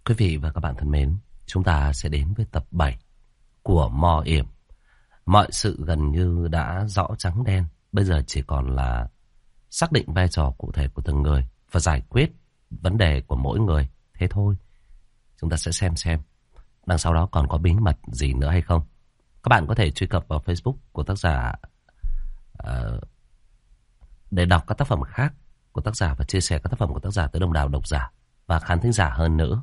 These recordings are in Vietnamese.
Quý vị và các bạn thân mến, chúng ta sẽ đến với tập 7 của Mò Yểm. Mọi sự gần như đã rõ trắng đen, bây giờ chỉ còn là xác định vai trò cụ thể của từng người và giải quyết vấn đề của mỗi người. Thế thôi, chúng ta sẽ xem đằng sau đó còn có bí mật gì nữa hay không. Các bạn có thể truy cập vào Facebook của tác giả để đọc các tác phẩm khác của tác giả và chia sẻ các tác phẩm của tác giả tới đông đảo độc giả và khán thính giả hơn nữa.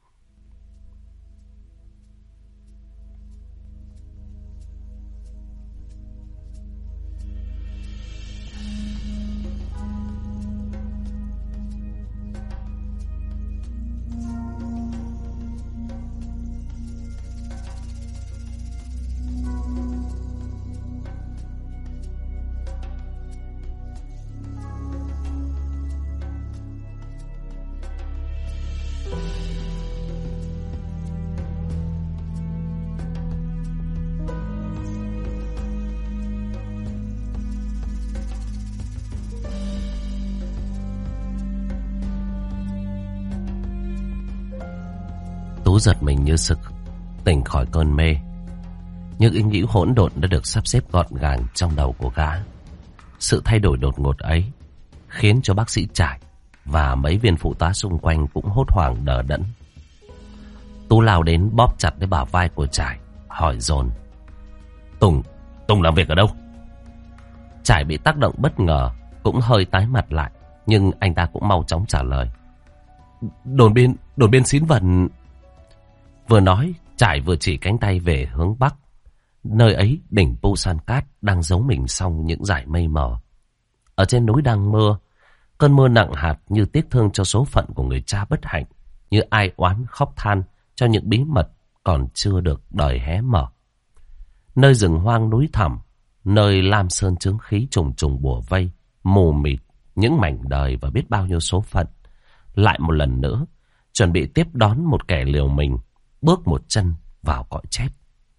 Tú giật mình như sực tỉnh khỏi cơn mê. Những ý nghĩ hỗn độn đã được sắp xếp gọn gàng trong đầu của gã. Sự thay đổi đột ngột ấy khiến cho bác sĩ Trải và mấy viên phụ tá xung quanh cũng hốt hoảng đờ đẫn. Tú lao đến bóp chặt lấy bả vai của Trải, hỏi dồn: Tùng làm việc ở đâu? Trải bị tác động bất ngờ, cũng hơi tái mặt lại, nhưng anh ta cũng mau chóng trả lời: Đồn biên Xín Vần. Vừa nói, Trải vừa chỉ cánh tay về hướng bắc. Nơi ấy đỉnh Pusan Cát đang giấu mình sau những dải mây mờ. Ở trên núi đang mưa, cơn mưa nặng hạt như tiếc thương cho số phận của người cha bất hạnh, như ai oán khóc than cho những bí mật còn chưa được đời hé mở. Nơi rừng hoang núi thẳm, nơi lam sơn chướng khí trùng trùng bủa vây, mù mịt những mảnh đời và biết bao nhiêu số phận, lại một lần nữa chuẩn bị tiếp đón một kẻ liều mình bước một chân vào cõi chết.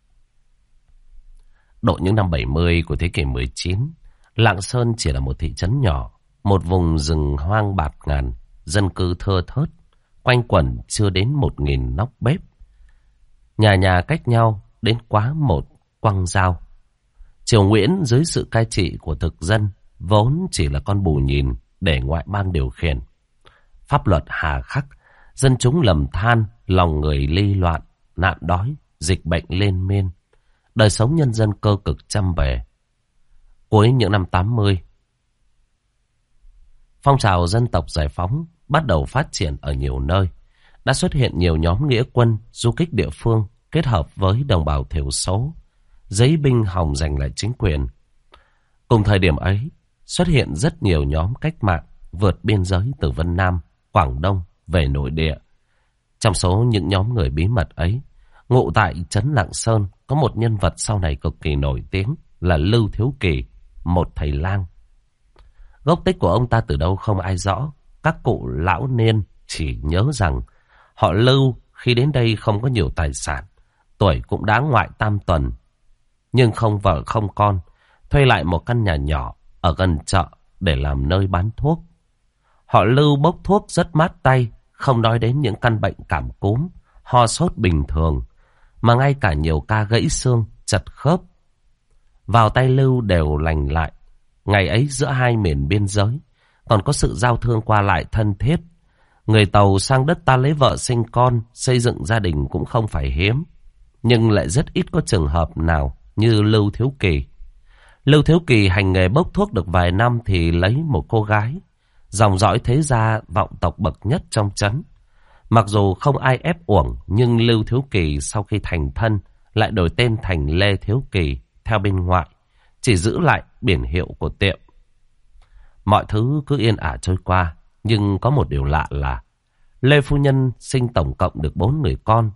Độ những năm 70 của thế kỷ 19, Lạng Sơn chỉ là một thị trấn nhỏ, một vùng rừng hoang bạt ngàn, dân cư thưa thớt, quanh quẩn chưa đến 1.000 nóc bếp. Nhà nhà cách nhau đến quá một quăng dao. Triều Nguyễn dưới sự cai trị của thực dân vốn chỉ là con bù nhìn để ngoại bang điều khiển. Pháp luật hà khắc, dân chúng lầm than, lòng người ly loạn, nạn đói, dịch bệnh lên men. Đời sống nhân dân cơ cực chăm bề. Cuối những năm 80, phong trào dân tộc giải phóng bắt đầu phát triển ở nhiều nơi. Đã xuất hiện nhiều nhóm nghĩa quân, du kích địa phương kết hợp với đồng bào thiểu số, giấy binh hòng giành lại chính quyền. Cùng thời điểm ấy, xuất hiện rất nhiều nhóm cách mạng vượt biên giới từ Vân Nam, Quảng Đông về nội địa. Trong số những nhóm người bí mật ấy, ngụ tại trấn Lạng Sơn có một nhân vật sau này cực kỳ nổi tiếng là Lưu Thiếu Kỳ, một thầy lang. Gốc tích của ông ta từ đâu không ai rõ. Các cụ lão niên chỉ nhớ rằng họ Lưu khi đến đây không có nhiều tài sản, tuổi cũng đã ngoại tam tuần, nhưng không vợ không con, thuê lại một căn nhà nhỏ ở gần chợ để làm nơi bán thuốc. Họ Lưu bốc thuốc rất mát tay, không nói đến những căn bệnh cảm cúm, ho sốt bình thường, mà ngay cả nhiều ca gãy xương, chật khớp vào tay Lưu đều lành lại. Ngày ấy giữa hai miền biên giới còn có sự giao thương qua lại thân thiết. Người Tàu sang đất ta lấy vợ sinh con, xây dựng gia đình cũng không phải hiếm, nhưng lại rất ít có trường hợp nào như Lưu Thiếu Kỳ. Lưu Thiếu Kỳ hành nghề bốc thuốc được vài năm thì lấy một cô gái, dòng dõi thế gia vọng tộc bậc nhất trong trấn. Mặc dù không ai ép uổng, nhưng Lưu Thiếu Kỳ sau khi thành thân lại đổi tên thành Lê Thiếu Kỳ theo bên ngoại, chỉ giữ lại biển hiệu của tiệm. Mọi thứ cứ yên ả trôi qua, nhưng có một điều lạ là Lê phu nhân sinh tổng cộng được 4 người con,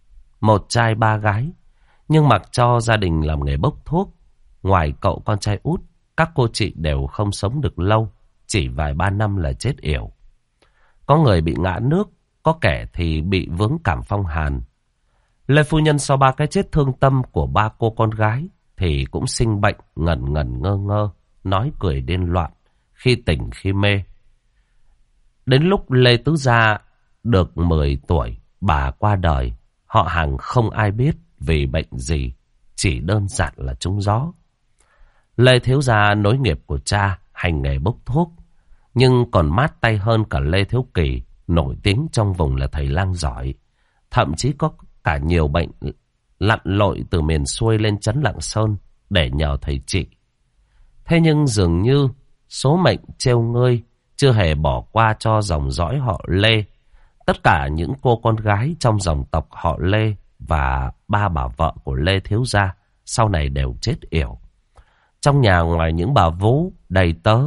1 trai 3 gái. Nhưng mặc cho gia đình làm nghề bốc thuốc, ngoài cậu con trai út, các cô chị đều không sống được lâu, chỉ vài ba năm là chết yểu. Có người bị ngã nước, có kẻ thì bị vướng cảm phong hàn. Lê phu nhân sau 3 cái chết thương tâm của 3 cô con gái thì cũng sinh bệnh ngẩn ngẩn ngơ ngơ, nói cười điên loạn, khi tỉnh khi mê. Đến lúc Lê Tứ Gia được 10 tuổi bà qua đời, họ hàng không ai biết vì bệnh gì, chỉ đơn giản là trúng gió. Lê Thiếu Gia nối nghiệp của cha, hành nghề bốc thuốc, nhưng còn mát tay hơn cả Lê Thiếu Kỳ, nổi tiếng trong vùng là thầy lang giỏi. Thậm chí có cả nhiều bệnh lặn lội từ miền xuôi lên trấn Lạng Sơn để nhờ thầy trị. Thế nhưng dường như số mệnh trêu ngươi chưa hề bỏ qua cho dòng dõi họ Lê. Tất cả những cô con gái trong dòng tộc họ Lê và ba bà vợ của Lê Thiếu Gia sau này đều chết yểu. Trong nhà ngoài những bà vú, đầy tớ,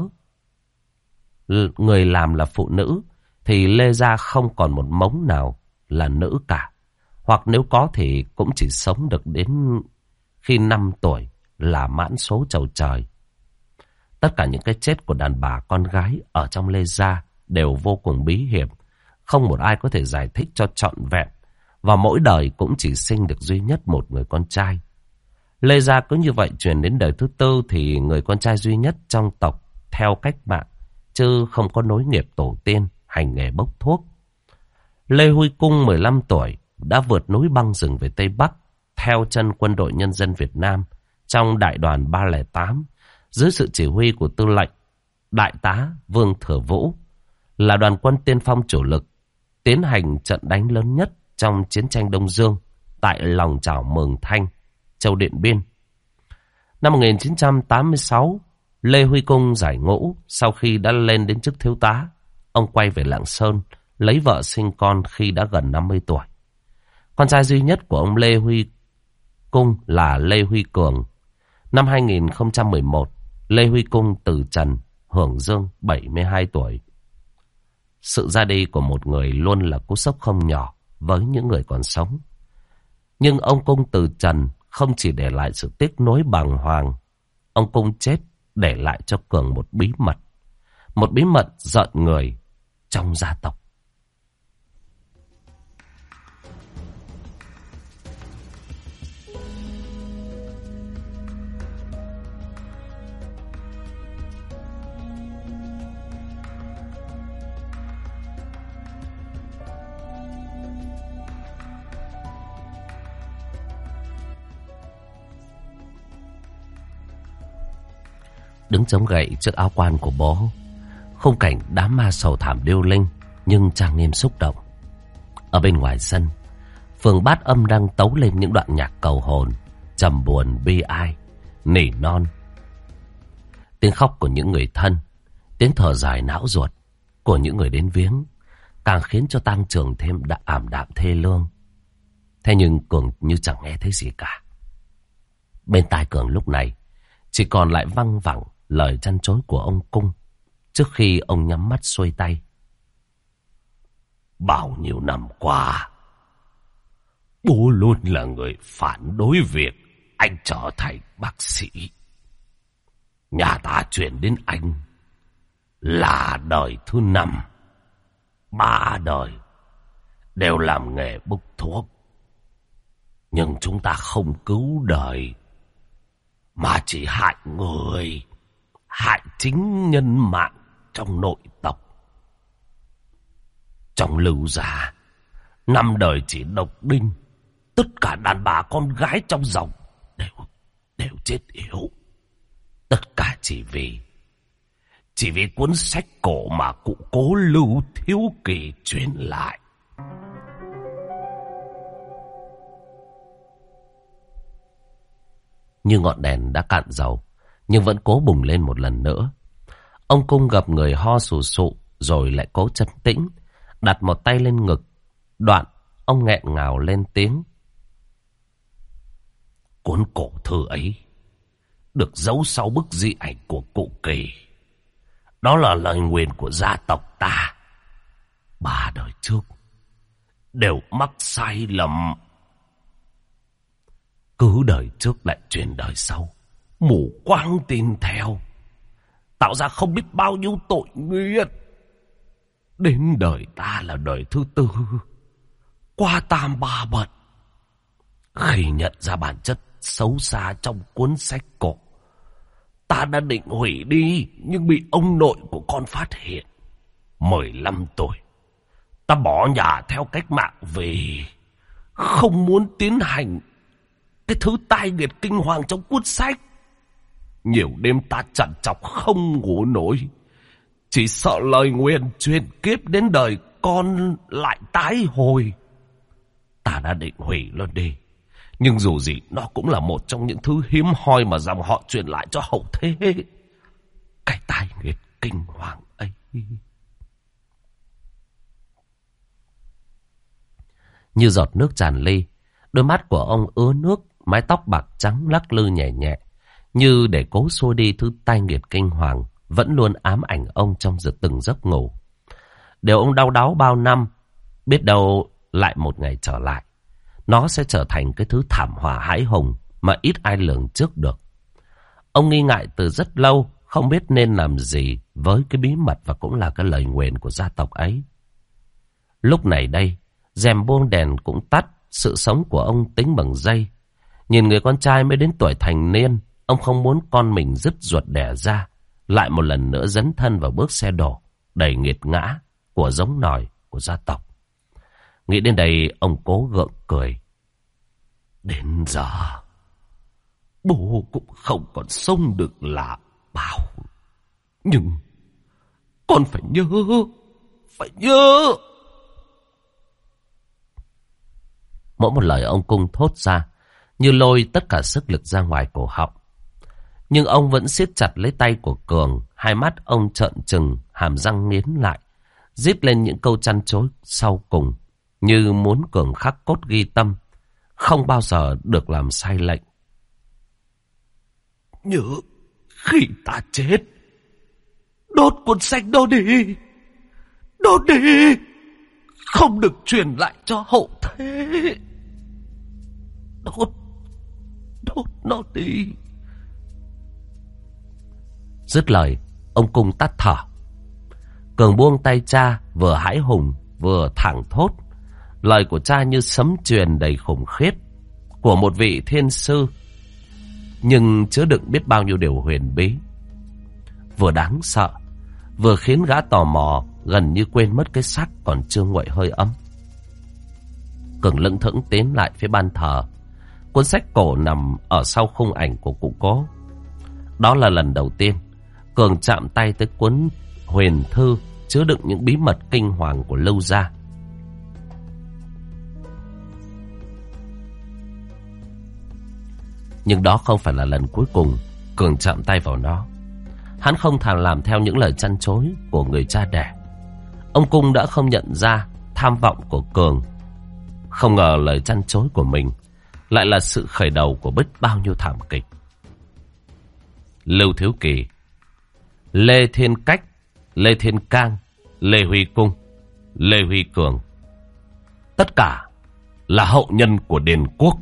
người làm là phụ nữ, thì Lê Gia không còn một mống nào là nữ cả. Hoặc nếu có thì cũng chỉ sống được đến khi 5 tuổi là mãn số chầu trời. Tất cả những cái chết của đàn bà con gái ở trong Lê Gia đều vô cùng bí hiểm. Không một ai có thể giải thích cho trọn vẹn. Và mỗi đời cũng chỉ sinh được duy nhất một người con trai. Lê Gia cứ như vậy truyền đến đời thứ tư thì người con trai duy nhất trong tộc theo cách mạng, chứ không có nối nghiệp tổ tiên hành nghề bốc thuốc. Lê Huy Cung 15 tuổi đã vượt núi băng rừng về Tây Bắc theo chân Quân đội Nhân dân Việt Nam trong đại đoàn 308 dưới sự chỉ huy của tư lệnh Đại tá Vương Thừa Vũ, là đoàn quân tiên phong chủ lực tiến hành trận đánh lớn nhất trong chiến tranh Đông Dương tại lòng chảo Mường Thanh, Châu Điện Biên. Năm 1986, Lê Huy Cung giải ngũ. Sau khi đã lên đến chức thiếu tá, ông quay về Lạng Sơn lấy vợ sinh con khi đã gần 50 tuổi. Con trai duy nhất của ông Lê Huy Cung là Lê Huy Cường. Năm 2011, Lê Huy Cung từ trần, hưởng dương 72 tuổi. Sự ra đi của một người luôn là cú sốc không nhỏ với những người còn sống. Nhưng ông Cung từ trần không chỉ để lại sự tiếc nuối bàng hoàng. Ông Cung chết để lại cho Cường một bí mật. Một bí mật giận người trong gia tộc. Đứng chống gậy trước áo quan của bố, khung cảnh đám ma sầu thảm điêu linh nhưng trang nghiêm xúc động. Ở bên ngoài sân, phường Bát Âm đang tấu lên những đoạn nhạc cầu hồn, trầm buồn bi ai, nỉ non. Tiếng khóc của những người thân, tiếng thở dài não ruột của những người đến viếng càng khiến cho tang trường thêm ảm đạm thê lương. Thế nhưng Cường như chẳng nghe thấy gì cả. Bên tai Cường lúc này chỉ còn lại văng vẳng lời trăn trối của ông Cung trước khi ông nhắm mắt xuôi tay. Bao nhiêu năm qua, bố luôn là người phản đối việc anh trở thành bác sĩ. Nhà ta chuyển đến anh là đời thứ 5. 3 đời đều làm nghề bốc thuốc. Nhưng chúng ta không cứu đời, mà chỉ hại người, hại chính nhân mạng trong nội tộc. Trong Lưu Gia, 5 đời chỉ độc đinh, tất cả đàn bà con gái trong dòng đều chết yếu. Tất cả chỉ vì cuốn sách cổ mà cụ Cố Lưu Thiếu Kỳ truyền lại. Như ngọn đèn đã cạn dầu, nhưng vẫn cố bùng lên một lần nữa. Ông Cung gặp người ho sù sụ, rồi lại cố trấn tĩnh, đặt một tay lên ngực. Đoạn, ông nghẹn ngào lên tiếng. Cuốn cổ thư ấy được giấu sau bức di ảnh của cụ Kỳ. Đó là lời nguyền của gia tộc ta. 3 đời trước đều mắc sai lầm, cứ đời trước lại truyền đời sau, mù quáng tin theo, tạo ra không biết bao nhiêu tội nghiệp. Đến đời ta là đời thứ 4, qua tam ba bận. Khi nhận ra bản chất xấu xa trong cuốn sách cổ, ta đã định hủy đi, nhưng bị ông nội của con phát hiện. 15 tuổi, Ta bỏ nhà theo cách mạng vì không muốn tiến hành cái thứ tai nghiệt kinh hoàng trong cuốn sách. Nhiều đêm ta trằn trọc không ngủ nổi, chỉ sợ lời nguyền truyền kiếp đến đời con lại tái hồi. Ta đã định hủy luôn đi, nhưng dù gì nó cũng là một trong những thứ hiếm hoi mà dòng họ truyền lại cho hậu thế. Cái tai nghiệt kinh hoàng ấy. Như giọt nước tràn ly, đôi mắt của ông ứa nước, mái tóc bạc trắng lắc lư nhẹ nhẹ, như để cố xua đi thứ tai nghiệt kinh hoàng vẫn luôn ám ảnh ông trong từng giấc ngủ. Điều ông đau đáu bao năm, biết đâu lại một ngày trở lại, nó sẽ trở thành cái thứ thảm họa hãi hùng mà ít ai lường trước được. Ông nghi ngại từ rất lâu, không biết nên làm gì với cái bí mật và cũng là cái lời nguyền của gia tộc ấy. Lúc này đây, rèm buông đèn cũng tắt, sự sống của ông tính bằng giây. Nhìn người con trai mới đến tuổi thành niên, ông không muốn con mình dứt ruột đẻ ra, lại một lần nữa dấn thân vào bước xe đổ đầy nghiệt ngã của giống nòi của gia tộc. Nghĩ đến đây, ông cố gượng cười. Đến giờ, bố cũng không còn sống được là bao. Nhưng con phải nhớ, phải nhớ. Mỗi một lời ông Cung thốt ra như lôi tất cả sức lực ra ngoài cổ họng. Nhưng ông vẫn siết chặt lấy tay của Cường, hai mắt ông trợn trừng, hàm răng nghiến lại, rít lên những câu trăn trối sau cùng, như muốn Cường khắc cốt ghi tâm, không bao giờ được làm sai lệnh. Nhớ khi ta chết, đốt cuốn sách đó đi, đốt đi, không được truyền lại cho hậu thế. Đốt nó đi. Dứt lời, ông Cung tắt thở. Cường buông tay cha, vừa hãi hùng vừa thẳng thốt. Lời của cha như sấm truyền đầy khủng khiếp của một vị thiên sư, nhưng chứa đựng biết bao nhiêu điều huyền bí. Vừa đáng sợ, vừa khiến gã tò mò gần như quên mất cái xác còn chưa nguội hơi ấm. Cường lững thững tiến lại phía ban thờ. Cuốn sách cổ nằm ở sau khung ảnh của cụ cố. Đó là lần đầu tiên Cường chạm tay tới cuốn huyền thư chứa đựng những bí mật kinh hoàng của Lưu gia. Nhưng đó không phải là lần cuối cùng Cường chạm tay vào nó. Hắn không thèm làm theo những lời trăn trối của người cha đẻ. Ông Cung đã không nhận ra tham vọng của Cường. Không ngờ lời trăn trối của mình lại là sự khởi đầu của biết bao nhiêu thảm kịch. Lưu Thiếu Kỳ, Lê Thiên Cách, Lê Thiên Cang, Lê Huy Cung, Lê Huy Cường, tất cả là hậu nhân của Điền Quốc.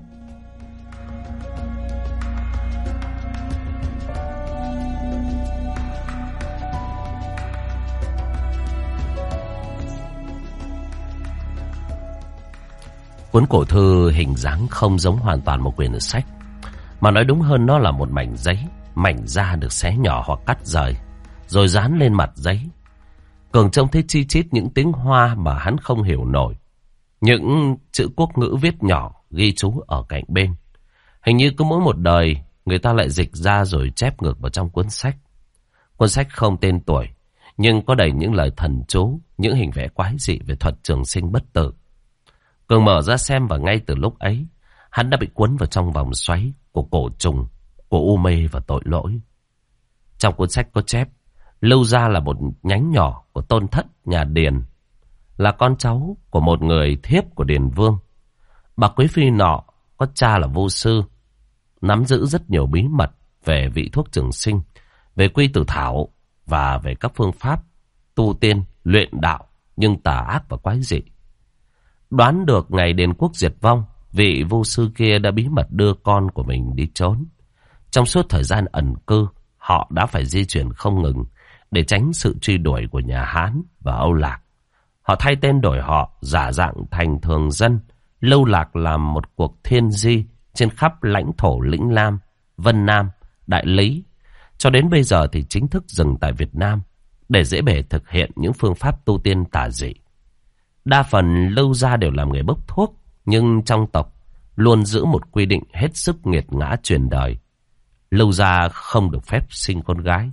Cuốn cổ thư hình dáng không giống hoàn toàn một quyển sách, mà nói đúng hơn nó là một mảnh giấy, mảnh da được xé nhỏ hoặc cắt rời, rồi dán lên mặt giấy. Cường trông thấy chi chít những tiếng Hoa mà hắn không hiểu nổi. Những chữ quốc ngữ viết nhỏ ghi chú ở cạnh bên. Hình như cứ mỗi một đời người ta lại dịch ra rồi chép ngược vào trong cuốn sách. Cuốn sách không tên tuổi, nhưng có đầy những lời thần chú, những hình vẽ quái dị về thuật trường sinh bất tử. Cường mở ra xem và ngay từ lúc ấy, hắn đã bị cuốn vào trong vòng xoáy của cổ trùng, của u mê và tội lỗi. Trong cuốn sách có chép, Lưu gia là một nhánh nhỏ của tôn thất nhà Điền, là con cháu của một người thiếp của Điền Vương. Bà quý phi nọ có cha là vô sư, nắm giữ rất nhiều bí mật về vị thuốc trường sinh, về quy tử thảo và về các phương pháp tu tiên, luyện đạo nhưng tà ác và quái dị. Đoán được ngày Điền Quốc diệt vong, vị vô sư kia đã bí mật đưa con của mình đi trốn. Trong suốt thời gian ẩn cư, họ đã phải di chuyển không ngừng để tránh sự truy đuổi của nhà Hán và Âu Lạc. Họ thay tên đổi họ, giả dạng thành thường dân, lưu lạc làm một cuộc thiên di trên khắp lãnh thổ Lĩnh Nam, Vân Nam, Đại Lý. Cho đến bây giờ thì chính thức dừng tại Việt Nam để dễ bề thực hiện những phương pháp tu tiên tà dị. Đa phần Lưu gia đều làm nghề bốc thuốc, nhưng trong tộc luôn giữ một quy định hết sức nghiệt ngã truyền đời. Lưu gia không được phép sinh con gái.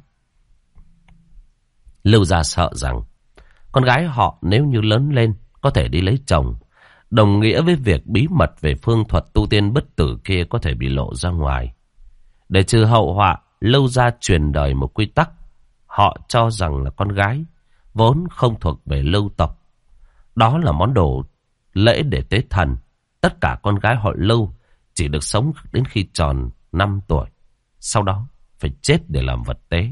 Lưu gia sợ rằng con gái họ nếu như lớn lên có thể đi lấy chồng, đồng nghĩa với việc bí mật về phương thuật tu tiên bất tử kia có thể bị lộ ra ngoài. Để trừ hậu họa, Lưu gia truyền đời một quy tắc. Họ cho rằng là con gái vốn không thuộc về Lưu tộc. Đó là món đồ lễ để tế thần. Tất cả con gái họ Lưu chỉ được sống đến khi tròn 5 tuổi. Sau đó phải chết để làm vật tế.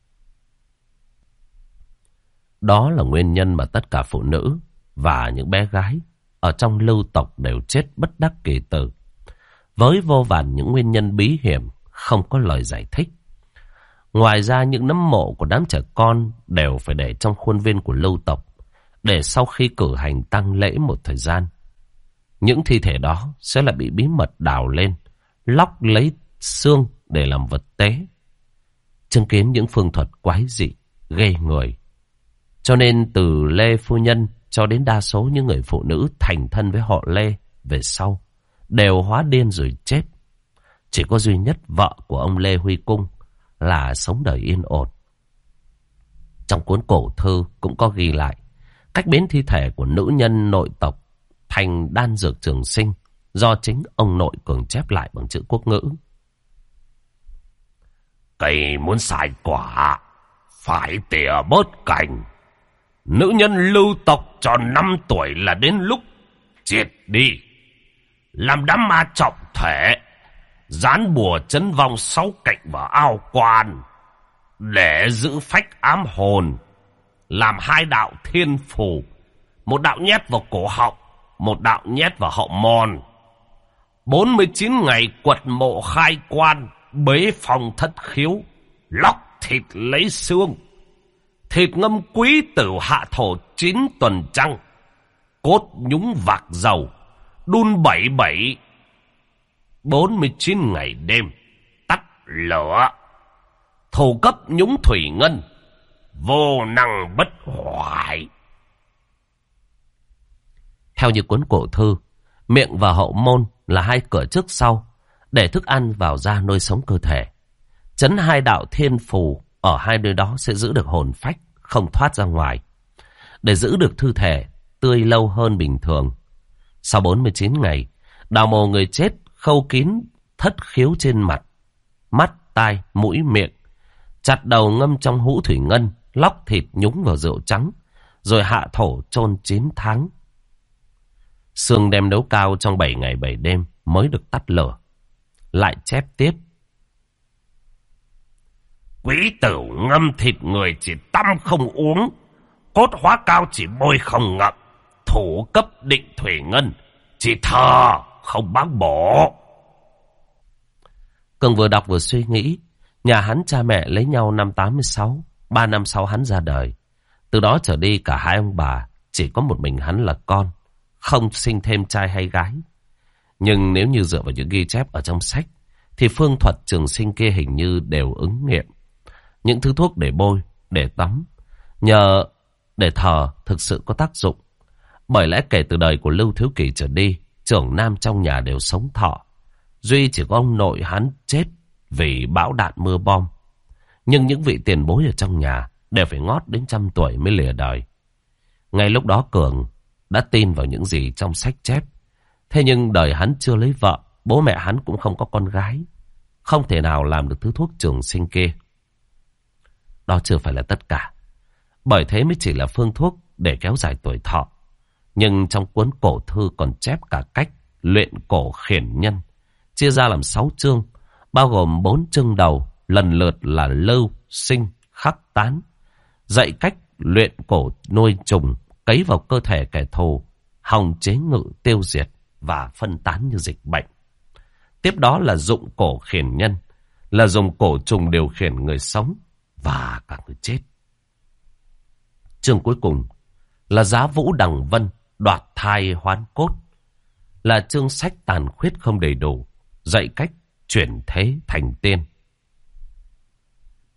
Đó là nguyên nhân mà tất cả phụ nữ và những bé gái ở trong Lưu tộc đều chết bất đắc kỳ tử. Với vô vàn những nguyên nhân bí hiểm không có lời giải thích. Ngoài ra những nấm mộ của đám trẻ con đều phải để trong khuôn viên của Lưu tộc, để sau khi cử hành tang lễ một thời gian, những thi thể đó sẽ lại bị bí mật đào lên, lóc lấy xương để làm vật tế. Chứng kiến những phương thuật quái dị, ghê người. Cho nên từ Lê phu nhân cho đến đa số những người phụ nữ thành thân với họ Lê về sau đều hóa điên rồi chết. Chỉ có duy nhất vợ của ông Lê Huy Cung là sống đời yên ổn. Trong cuốn cổ thư cũng có ghi lại cách biến thi thể của nữ nhân nội tộc thành đan dược trường sinh do chính ông nội Cường chép lại bằng chữ quốc ngữ. Cây muốn xài quả phải tỉa bớt cành. Nữ nhân Lưu tộc tròn 5 tuổi là đến lúc triệt đi, làm đám ma trọng thể, dán bùa trấn vong 6 cạnh vào ao quan để giữ phách ám hồn, làm 2 đạo thiên phù, một đạo nhét vào cổ họng, một đạo nhét vào hậu môn. 49 ngày quật mộ khai quan, bế phòng thất khiếu, lóc thịt lấy xương, thịt ngâm quý tử hạ thổ 9 tuần trăng, cốt nhúng vạc dầu, đun 77, 49 ngày đêm, tắt lửa, thổ cấp nhúng thủy ngân, vô năng bất hoại. Theo như cuốn cổ thư, miệng và hậu môn là 2 cửa trước sau để thức ăn vào ra nuôi sống cơ thể. Chấn 2 đạo thiên phù ở 2 nơi đó sẽ giữ được hồn phách không thoát ra ngoài, để giữ được thư thể tươi lâu hơn bình thường. Sau 49 ngày, đào mồ người chết, khâu kín thất khiếu trên mặt, mắt, tai, mũi, miệng, chặt đầu ngâm trong hũ thủy ngân, lóc thịt nhúng vào rượu trắng, rồi hạ thổ chôn 9 tháng. Xương đem nấu cao trong 7 ngày 7 đêm mới được tắt lửa. Lại chép tiếp. Quý tử ngâm thịt người chỉ tăm không uống, cốt hóa cao chỉ bôi không ngậm, thủ cấp định thủy ngân chỉ thờ không báng bổ. Cường vừa đọc vừa suy nghĩ. Nhà hắn cha mẹ lấy nhau năm 86, 3 năm sau hắn ra đời. Từ đó trở đi cả 2 ông bà, chỉ có một mình hắn là con, không sinh thêm trai hay gái. Nhưng nếu như dựa vào những ghi chép ở trong sách, thì phương thuật trường sinh kia hình như đều ứng nghiệm. Những thứ thuốc để bôi, để tắm, nhờ để thờ thực sự có tác dụng. Bởi lẽ kể từ đời của Lưu Thiếu Kỳ trở đi, trưởng nam trong nhà đều sống thọ. Duy chỉ có ông nội hắn chết vì bão đạn mưa bom. Nhưng những vị tiền bối ở trong nhà đều phải ngót đến 100 tuổi mới lìa đời. Ngay lúc đó Cường đã tin vào những gì trong sách chép. Thế nhưng đời hắn chưa lấy vợ, bố mẹ hắn cũng không có con gái, không thể nào làm được thứ thuốc trường sinh kia. Đó chưa phải là tất cả, bởi thế mới chỉ là phương thuốc để kéo dài tuổi thọ. Nhưng trong cuốn cổ thư còn chép cả cách luyện cổ khiển nhân, chia ra làm 6 chương, bao gồm 4 chương đầu, lần lượt là lưu, sinh, khắc, tán. Dạy cách luyện cổ nuôi trùng, cấy vào cơ thể kẻ thù, hòng chế ngự tiêu diệt và phân tán như dịch bệnh. Tiếp đó là dụng cổ khiển nhân, là dùng cổ trùng điều khiển người sống và cả người chết. Chương cuối cùng là giá vũ đằng vân, đoạt thai hoán cốt, là chương sách tàn khuyết không đầy đủ, dạy cách chuyển thế thành tiên.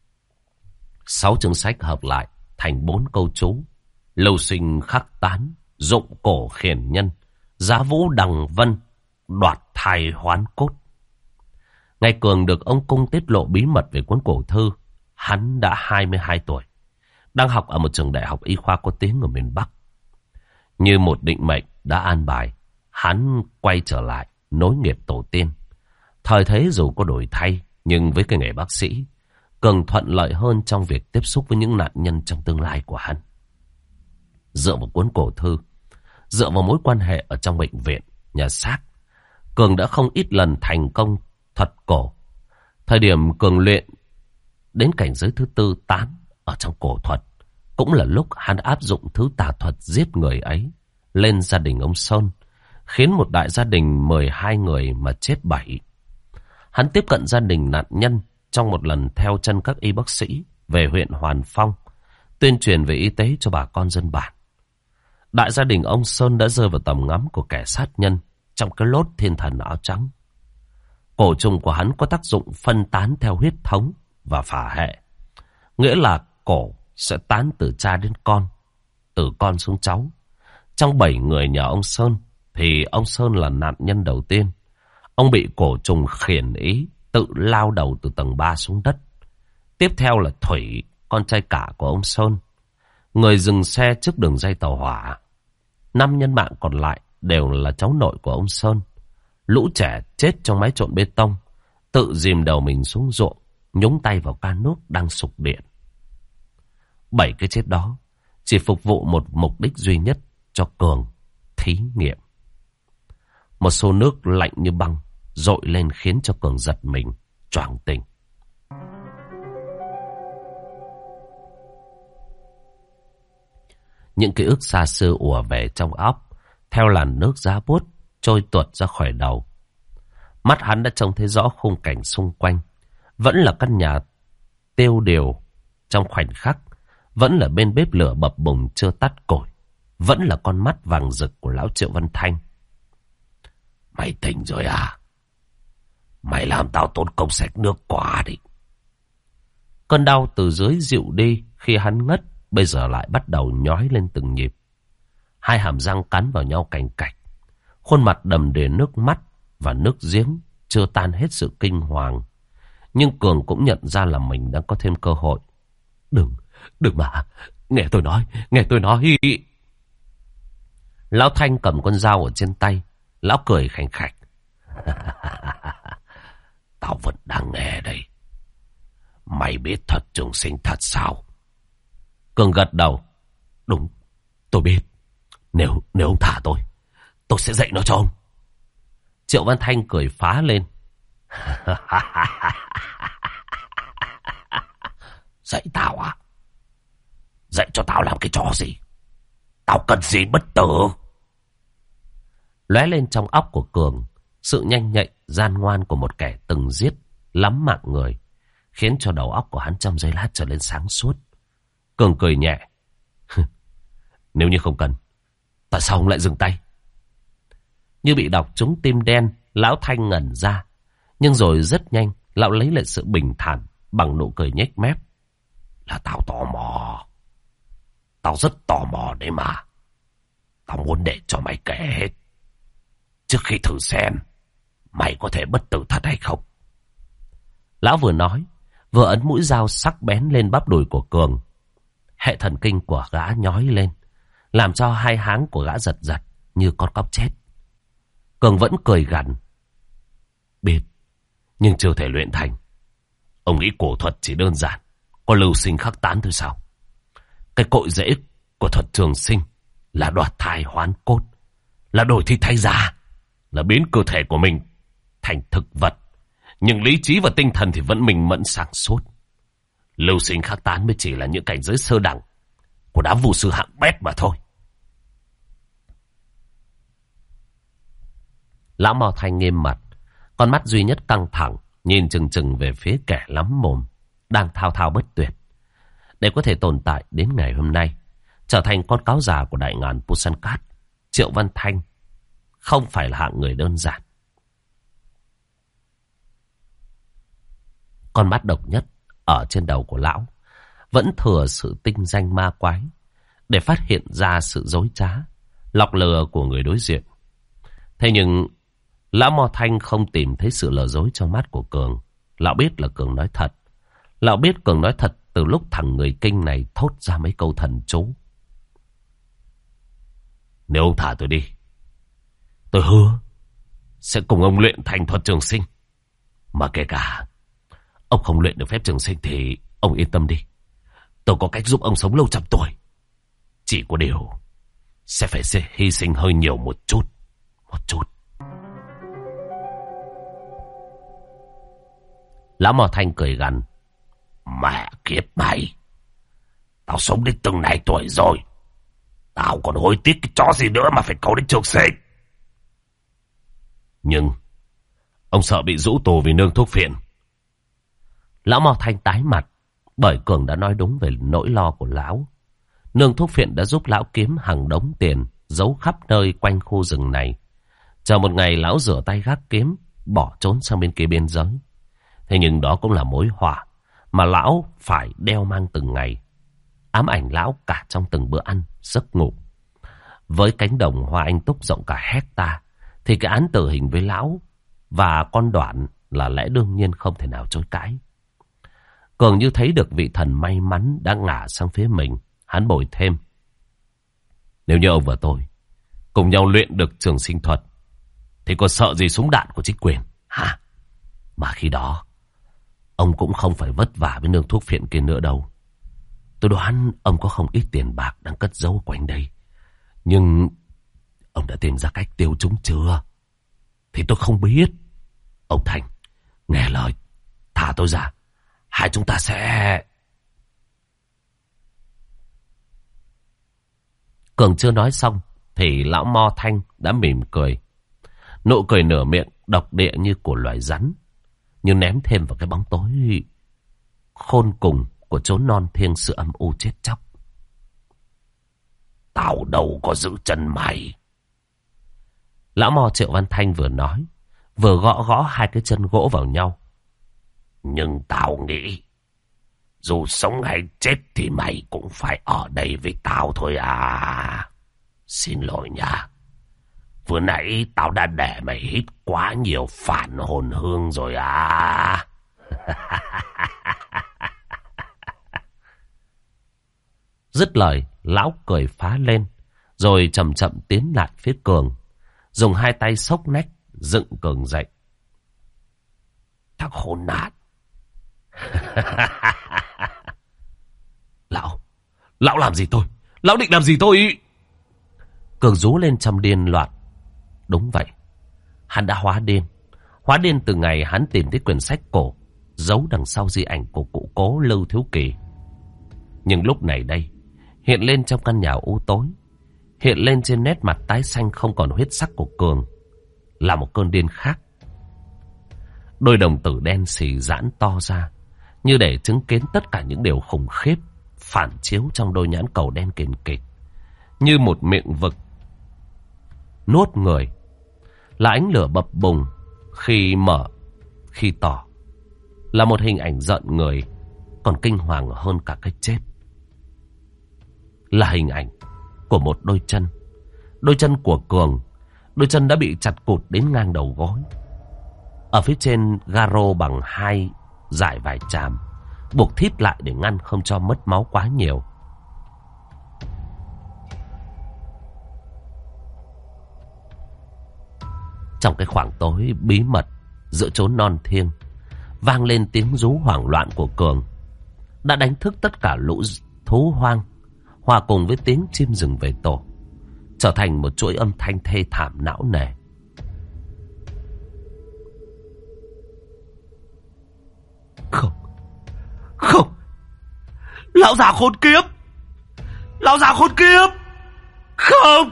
6 chương sách hợp lại thành 4 câu chú: lưu sinh khắc tán, dụng cổ khiển nhân, giá vũ đằng vân, đoạt thai hoán cốt. Ngày Cường được ông Cung tiết lộ bí mật về cuốn cổ thư. Hắn đã 22 tuổi, đang học ở một trường đại học y khoa có tiếng ở miền Bắc. Như một định mệnh đã an bài, hắn quay trở lại nối nghiệp tổ tiên. Thời thế dù có đổi thay, nhưng với cái nghề bác sĩ, Cường thuận lợi hơn trong việc tiếp xúc với những nạn nhân trong tương lai của hắn. Dựa vào cuốn cổ thư, dựa vào mối quan hệ ở trong bệnh viện, nhà xác, Cường đã không ít lần thành công thuật cổ. Thời điểm Cường luyện đến cảnh giới thứ tư tán ở trong cổ thuật, cũng là lúc hắn áp dụng thứ tà thuật giết người ấy lên gia đình ông Sơn, khiến một đại gia đình 12 người mà chết 7. Hắn tiếp cận gia đình nạn nhân trong một lần theo chân các y bác sĩ về huyện Hoàn Phong, tuyên truyền về y tế cho bà con dân bản. Đại gia đình ông Sơn đã rơi vào tầm ngắm của kẻ sát nhân trong cái lốt thiên thần áo trắng. Cổ trùng của hắn có tác dụng phân tán theo huyết thống và phả hệ, nghĩa là cổ sẽ tán từ cha đến con, từ con xuống cháu. Trong 7 người nhà ông Sơn thì ông Sơn là nạn nhân đầu tiên. Ông bị cổ trùng khiển ý tự lao đầu từ tầng 3 xuống đất. Tiếp theo là Thủy, con trai cả của ông Sơn, người dừng xe trước đường dây tàu hỏa. 5 nhân mạng còn lại đều là cháu nội của ông Sơn. Lũ trẻ chết trong máy trộn bê tông, tự dìm đầu mình xuống ruộng, nhúng tay vào can nước đang sục điện. 7 cái chết đó chỉ phục vụ một mục đích duy nhất, cho Cường thí nghiệm. Một xô nước lạnh như băng dội lên khiến cho Cường giật mình, choàng tỉnh. Những ký ức xa xưa ùa về trong óc, theo làn nước giá buốt trôi tuột ra khỏi đầu. Mắt hắn đã trông thấy rõ khung cảnh xung quanh. Vẫn là căn nhà tiêu điều trong khoảnh khắc, vẫn là bên bếp lửa bập bùng chưa tắt củi, vẫn là con mắt vàng rực của lão Triệu Văn Thanh. Mày tỉnh rồi à? Mày làm tao tốn công sạch nước quá đi. Cơn đau từ dưới dịu đi khi hắn ngất, bây giờ lại bắt đầu nhói lên từng nhịp. Hai hàm răng cắn vào nhau cành cạch, khuôn mặt đầm đìa nước mắt và nước giếng chưa tan hết sự kinh hoàng. Nhưng Cường cũng nhận ra là mình đang có thêm cơ hội. Đừng mà, nghe tôi nói. Lão Thanh cầm con dao ở trên tay, lão cười khành khạch. Tao vẫn đang nghe đây. Mày biết thuật trường sinh thật sao? Cường gật đầu. Đúng, tôi biết. Nếu ông thả tôi sẽ dạy nó cho ông. Triệu Văn Thanh cười phá lên. Dạy tao à? Dạy cho tao làm cái trò gì? Tao cần gì bất tử? Lóe lên trong óc của Cường sự nhanh nhạy, gian ngoan của một kẻ từng giết lắm mạng người, khiến cho đầu óc của hắn trong giây lát trở lên sáng suốt. Cường cười nhẹ. Nếu như không cần, tại sao ông lại dừng tay? Như bị đọc trúng tim đen, lão Thanh ngẩn ra. Nhưng rồi rất nhanh, lão lấy lại sự bình thản bằng nụ cười nhếch mép. Là tao tò mò. Tao rất tò mò đấy mà. Tao muốn để cho mày kể hết, trước khi thử xem mày có thể bất tử thật hay không. Lão vừa nói, vừa ấn mũi dao sắc bén lên bắp đùi của Cường. Hệ thần kinh của gã nhói lên, làm cho hai háng của gã giật giật như con cóc chết. Cường vẫn cười gằn. Biết, nhưng chưa thể luyện thành. Ông nghĩ cổ thuật chỉ đơn giản, có lưu sinh khắc tán thôi sao? Cái cội rễ của thuật trường sinh là đoạt thai hoán cốt, là đổi thịt thay da, là biến cơ thể của mình thành thực vật. Nhưng lý trí và tinh thần thì vẫn minh mẫn sáng suốt. Lưu sinh khắc tán mới chỉ là những cảnh giới sơ đẳng của đám vu sư hạng bét mà thôi. Lão Mao Thanh nghiêm mặt, con mắt duy nhất căng thẳng, nhìn chừng chừng về phía kẻ lắm mồm đang thao thao bất tuyệt. Để có thể tồn tại đến ngày hôm nay, trở thành con cáo già của đại ngàn Pusankat, Triệu Văn Thanh không phải là hạng người đơn giản. Con mắt độc nhất ở trên đầu của lão vẫn thừa sự tinh danh ma quái. Để phát hiện ra sự dối trá, lọc lừa của người đối diện. Thế nhưng lão Mo Thanh không tìm thấy sự lừa dối trong mắt của Cường. Lão biết là Cường nói thật. Lão biết Cường nói thật từ lúc thằng người Kinh này thốt ra mấy câu thần chú. Nếu ông thả tôi đi, tôi hứa sẽ cùng ông luyện thành thuật trường sinh. Mà kể cả ông không luyện được phép trường sinh thì ông yên tâm đi. Tôi có cách giúp ông sống lâu trăm tuổi. Chỉ có điều sẽ phải hy sinh hơi nhiều một chút. Một chút. Lão Mò Thanh cười gằn. Mẹ kiếp mày. Tao sống đến từng này tuổi rồi. Tao còn hối tiếc cái chó gì nữa mà phải cầu đến trường sinh. Nhưng ông sợ bị rũ tù vì nương thuốc phiện. Lão Mò Thanh tái mặt. Bởi Cường đã nói đúng về nỗi lo của lão. Nương thuốc phiện đã giúp lão kiếm hàng đống tiền giấu khắp nơi quanh khu rừng này. Chờ một ngày lão rửa tay gác kiếm, bỏ trốn sang bên kia biên giới. Thế nhưng đó cũng là mối họa mà lão phải đeo mang từng ngày, ám ảnh lão cả trong từng bữa ăn, giấc ngủ. Với cánh đồng hoa anh túc rộng cả hecta, thì cái án tử hình với lão và con Đoạn là lẽ đương nhiên không thể nào chối cãi. Cường như thấy được vị thần may mắn đang ngả sang phía mình, hắn bồi thêm. Nếu như ông và tôi cùng nhau luyện được trường sinh thuật, thì có sợ gì súng đạn của chính quyền, hả? Mà khi đó, ông cũng không phải vất vả với nương thuốc phiện kia nữa đâu. Tôi đoán ông có không ít tiền bạc đang cất giấu quanh đây. Nhưng ông đã tìm ra cách tiêu chúng chưa? Thì tôi không biết. Ông Thành, nghe lời, thả tôi ra. Hai chúng ta sẽ... Cường chưa nói xong thì lão Mo Thanh đã mỉm cười. Nụ cười nửa miệng độc địa như của loài rắn, như ném thêm vào cái bóng tối khôn cùng của chốn non thiêng sự âm u chết chóc. Tao đâu có giữ chân mày. Lão Mo Triệu Văn Thanh vừa nói, vừa gõ gõ hai cái chân gỗ vào nhau. Nhưng tao nghĩ, dù sống hay chết thì mày cũng phải ở đây với tao thôi à. Xin lỗi nha. Vừa nãy tao đã để mày hít quá nhiều phản hồn hương rồi à. Dứt lời, lão cười phá lên, rồi chậm chậm tiến lại phía Cường, dùng hai tay xốc nách dựng Cường dậy. Thằng khốn nạn. Lão làm gì tôi? Lão định làm gì tôi? Cường rú lên trong điên loạn. Đúng vậy, hắn đã hóa điên. Hóa điên từ ngày hắn tìm thấy quyển sách cổ giấu đằng sau di ảnh của cụ cố Lưu Thiếu Kỳ. Nhưng lúc này đây, hiện lên trong căn nhà u tối, hiện lên trên nét mặt tái xanh không còn huyết sắc của Cường, là một cơn điên khác. Đôi đồng tử đen xì giãn to ra, như để chứng kiến tất cả những điều khủng khiếp phản chiếu trong đôi nhãn cầu đen kìn kịt, như một miệng vực nuốt người, là ánh lửa bập bùng khi mở khi tỏ, là một hình ảnh giận người còn kinh hoàng hơn cả cái chết. Là hình ảnh của một đôi chân của Cường, đôi chân đã bị chặt cụt đến ngang đầu gối. Ở phía trên garo bằng hai dải vải tràm, buộc thít lại để ngăn không cho mất máu quá nhiều. Trong cái khoảng tối bí mật giữa chốn non thiêng, vang lên tiếng rú hoảng loạn của Cường, đã đánh thức tất cả lũ thú hoang, hòa cùng với tiếng chim rừng về tổ, trở thành một chuỗi âm thanh thê thảm não nề. Không, lão già khốn kiếp, không.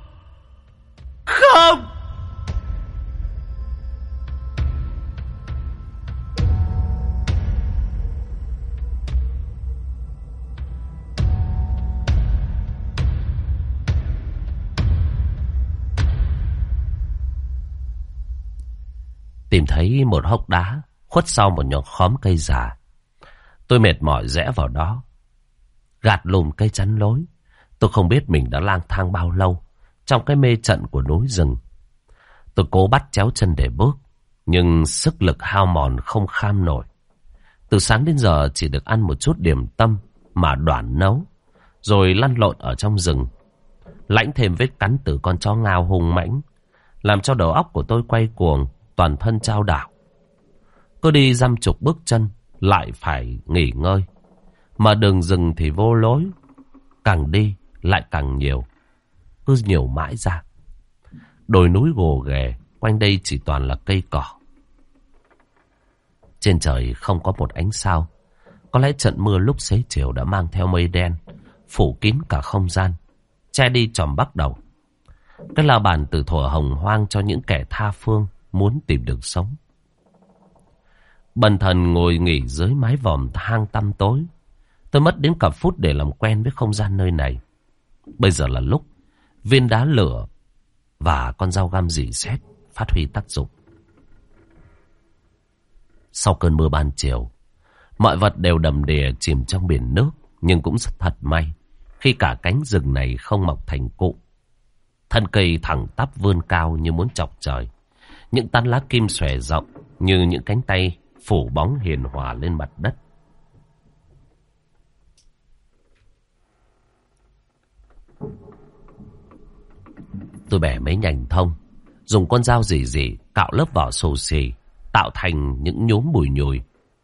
Tìm thấy một hốc đá khuất sau một nhọn khóm cây già, tôi mệt mỏi rẽ vào đó, gạt lùm cây chắn lối. Tôi không biết mình đã lang thang bao lâu, trong cái mê trận của núi rừng. Tôi cố bắt chéo chân để bước, nhưng sức lực hao mòn không kham nổi. Từ sáng đến giờ chỉ được ăn một chút điểm tâm mà Đoản nấu, rồi lăn lộn ở trong rừng. Lãnh thêm vết cắn từ con chó ngao hung mãnh, làm cho đầu óc của tôi quay cuồng, toàn thân chao đảo. Cứ đi dăm chục bước chân lại phải nghỉ ngơi, mà đường rừng thì vô lối, càng đi lại càng nhiều, cứ nhiều mãi ra. Đồi núi gồ ghề, quanh đây chỉ toàn là cây cỏ. Trên trời không có một ánh sao. Có lẽ trận mưa lúc xế chiều đã mang theo mây đen, phủ kín cả không gian, che đi chòm bắc đầu. Cái la bàn từ thuở hồng hoang cho những kẻ tha phương muốn tìm đường sống. Bần thần ngồi nghỉ dưới mái vòm hang tăm tối. Tôi mất đến cả phút để làm quen với không gian nơi này. Bây giờ là lúc viên đá lửa và con dao găm rỉ sét phát huy tác dụng. Sau cơn mưa ban chiều, mọi vật đều đầm đìa chìm trong biển nước. Nhưng cũng rất thật may khi cả cánh rừng này không mọc thành cụm. Thân cây thẳng tắp vươn cao như muốn chọc trời. Những tán lá kim xòe rộng như những cánh tay phủ bóng hiền hòa lên mặt đất. Tôi bẻ mấy nhành thông, dùng con dao rỉ cạo lớp vỏ xù xì, tạo thành những nhúm bùi nhùi.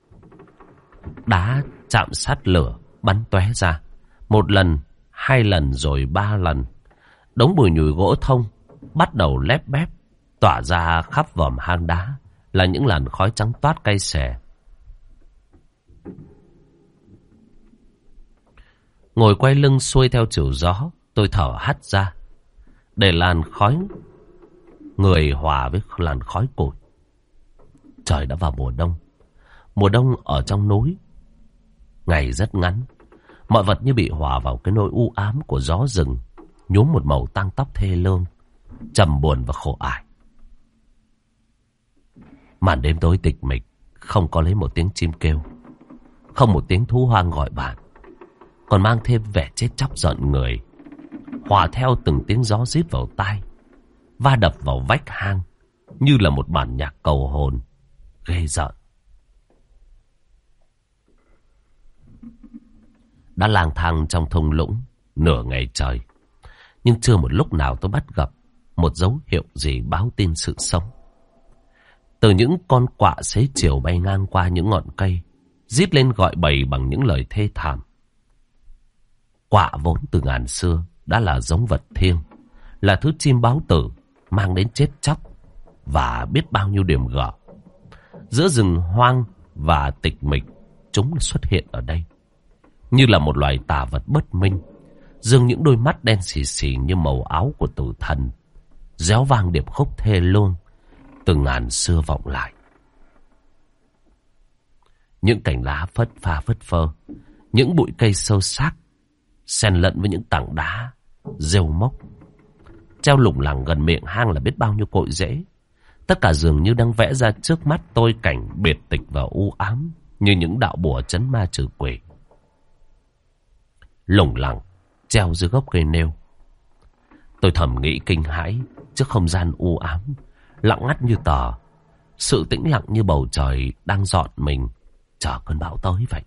Đá chạm sát lửa bắn tóe ra, 1 lần, 2 lần rồi 3 lần. Đống bùi nhùi gỗ thông bắt đầu lép bép, tỏa ra khắp vòm hang đá là những làn khói trắng toát cay xè. Ngồi quay lưng xuôi theo chiều gió, tôi thở hắt ra, để làn khói người hòa với làn khói củi. Trời đã vào mùa đông. Mùa đông ở trong núi, ngày rất ngắn. Mọi vật như bị hòa vào cái nỗi u ám của gió rừng, nhuốm một màu tang tóc thê lương, trầm buồn và khổ ải. Màn đêm tối tịch mịch, không có lấy một tiếng chim kêu, không một tiếng thú hoang gọi bạn, còn mang thêm vẻ chết chóc giận người, hòa theo từng tiếng gió rít vào tai, va đập vào vách hang như là một bản nhạc cầu hồn ghê rợn. Đã lang thang trong thung lũng nửa ngày trời, nhưng chưa một lúc nào tôi bắt gặp một dấu hiệu gì báo tin sự sống. Từ những con quạ xế chiều bay ngang qua những ngọn cây, rít lên gọi bầy bằng những lời thê thảm. Quạ vốn từ ngàn xưa đã là giống vật thiêng, là thứ chim báo tử mang đến chết chóc và biết bao nhiêu điểm gở. Giữa rừng hoang và tịch mịch, chúng xuất hiện ở đây như là một loài tà vật bất minh, dường những đôi mắt đen xì xì như màu áo của tử thần, réo vang điệp khúc thê lương từ ngàn xưa vọng lại. Những cành lá phất pha phất phơ, những bụi cây sâu xác xen lẫn với những tảng đá rêu mốc, treo lủng lẳng gần miệng hang là biết bao nhiêu cội rễ. Tất cả dường như đang vẽ ra trước mắt tôi cảnh biệt tịch và u ám, như những đạo bùa trấn ma trừ quỷ. Lủng lẳng treo dưới gốc cây nêu. Tôi thầm nghĩ kinh hãi trước không gian u ám, lặng ngắt như tờ, sự tĩnh lặng như bầu trời đang dọn mình chờ cơn bão tới vậy.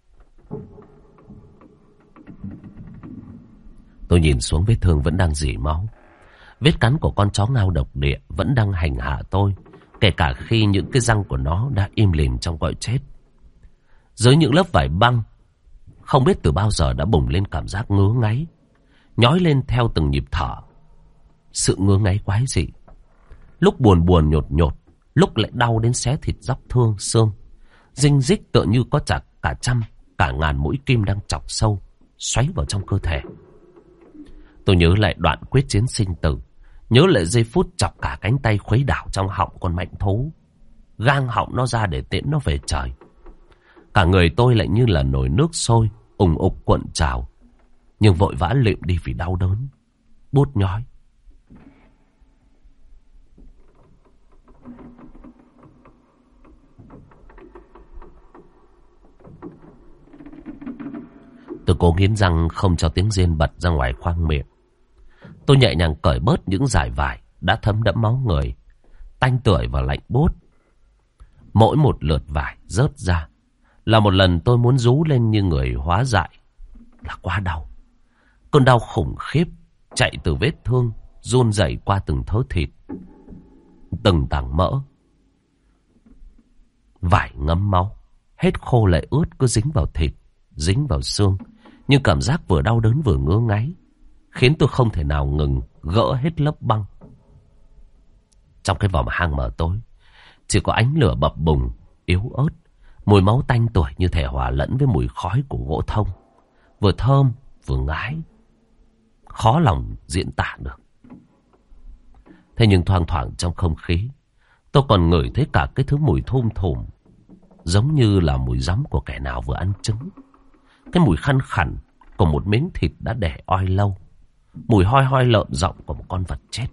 Tôi nhìn xuống vết thương vẫn đang rỉ máu. Vết cắn của con chó ngao độc địa vẫn đang hành hạ tôi, kể cả khi những cái răng của nó đã im lìm trong cõi chết. Dưới những lớp vải băng, không biết từ bao giờ đã bùng lên cảm giác ngứa ngáy, nhói lên theo từng nhịp thở. Sự ngứa ngáy quái dị, lúc buồn buồn nhột nhột, lúc lại đau đến xé thịt róc thương xương, rinh rích tựa như có cả trăm, cả ngàn mũi kim đang chọc sâu, xoáy vào trong cơ thể. Tôi nhớ lại đoạn quyết chiến sinh tử, nhớ lại giây phút chọc cả cánh tay khuấy đảo trong họng con mãnh thú, gang họng nó ra để tiễn nó về trời. Cả người tôi lại như là nồi nước sôi, ùng ục cuộn trào, nhưng vội vã lịm đi vì đau đớn, buốt nhói. Tôi cố nghiến răng không cho tiếng rên bật ra ngoài khoang miệng. Tôi nhẹ nhàng cởi bớt những dải vải đã thấm đẫm máu người, tanh tưởi và lạnh buốt. Mỗi một lượt vải rớt ra là một lần tôi muốn rú lên như người hóa dại. Là quá đau. Cơn đau khủng khiếp chạy từ vết thương, run rẩy qua từng thớ thịt, từng tảng mỡ. Vải ngấm máu, hết khô lại ướt, cứ dính vào thịt, dính vào xương. Nhưng cảm giác vừa đau đớn vừa ngứa ngáy, khiến tôi không thể nào ngừng gỡ hết lớp băng. Trong cái vòng hang mờ tối, chỉ có ánh lửa bập bùng, yếu ớt. Mùi máu tanh tưởi như thể hòa lẫn với mùi khói của gỗ thông, vừa thơm vừa ngái, khó lòng diễn tả được. Thế nhưng thoang thoảng trong không khí, tôi còn ngửi thấy cả cái thứ mùi thum thủm, giống như là mùi giấm của kẻ nào vừa ăn trứng. Cái mùi khăn khẳn của một miếng thịt đã để oi lâu. Mùi hoi hoi lợm giọng của một con vật chết.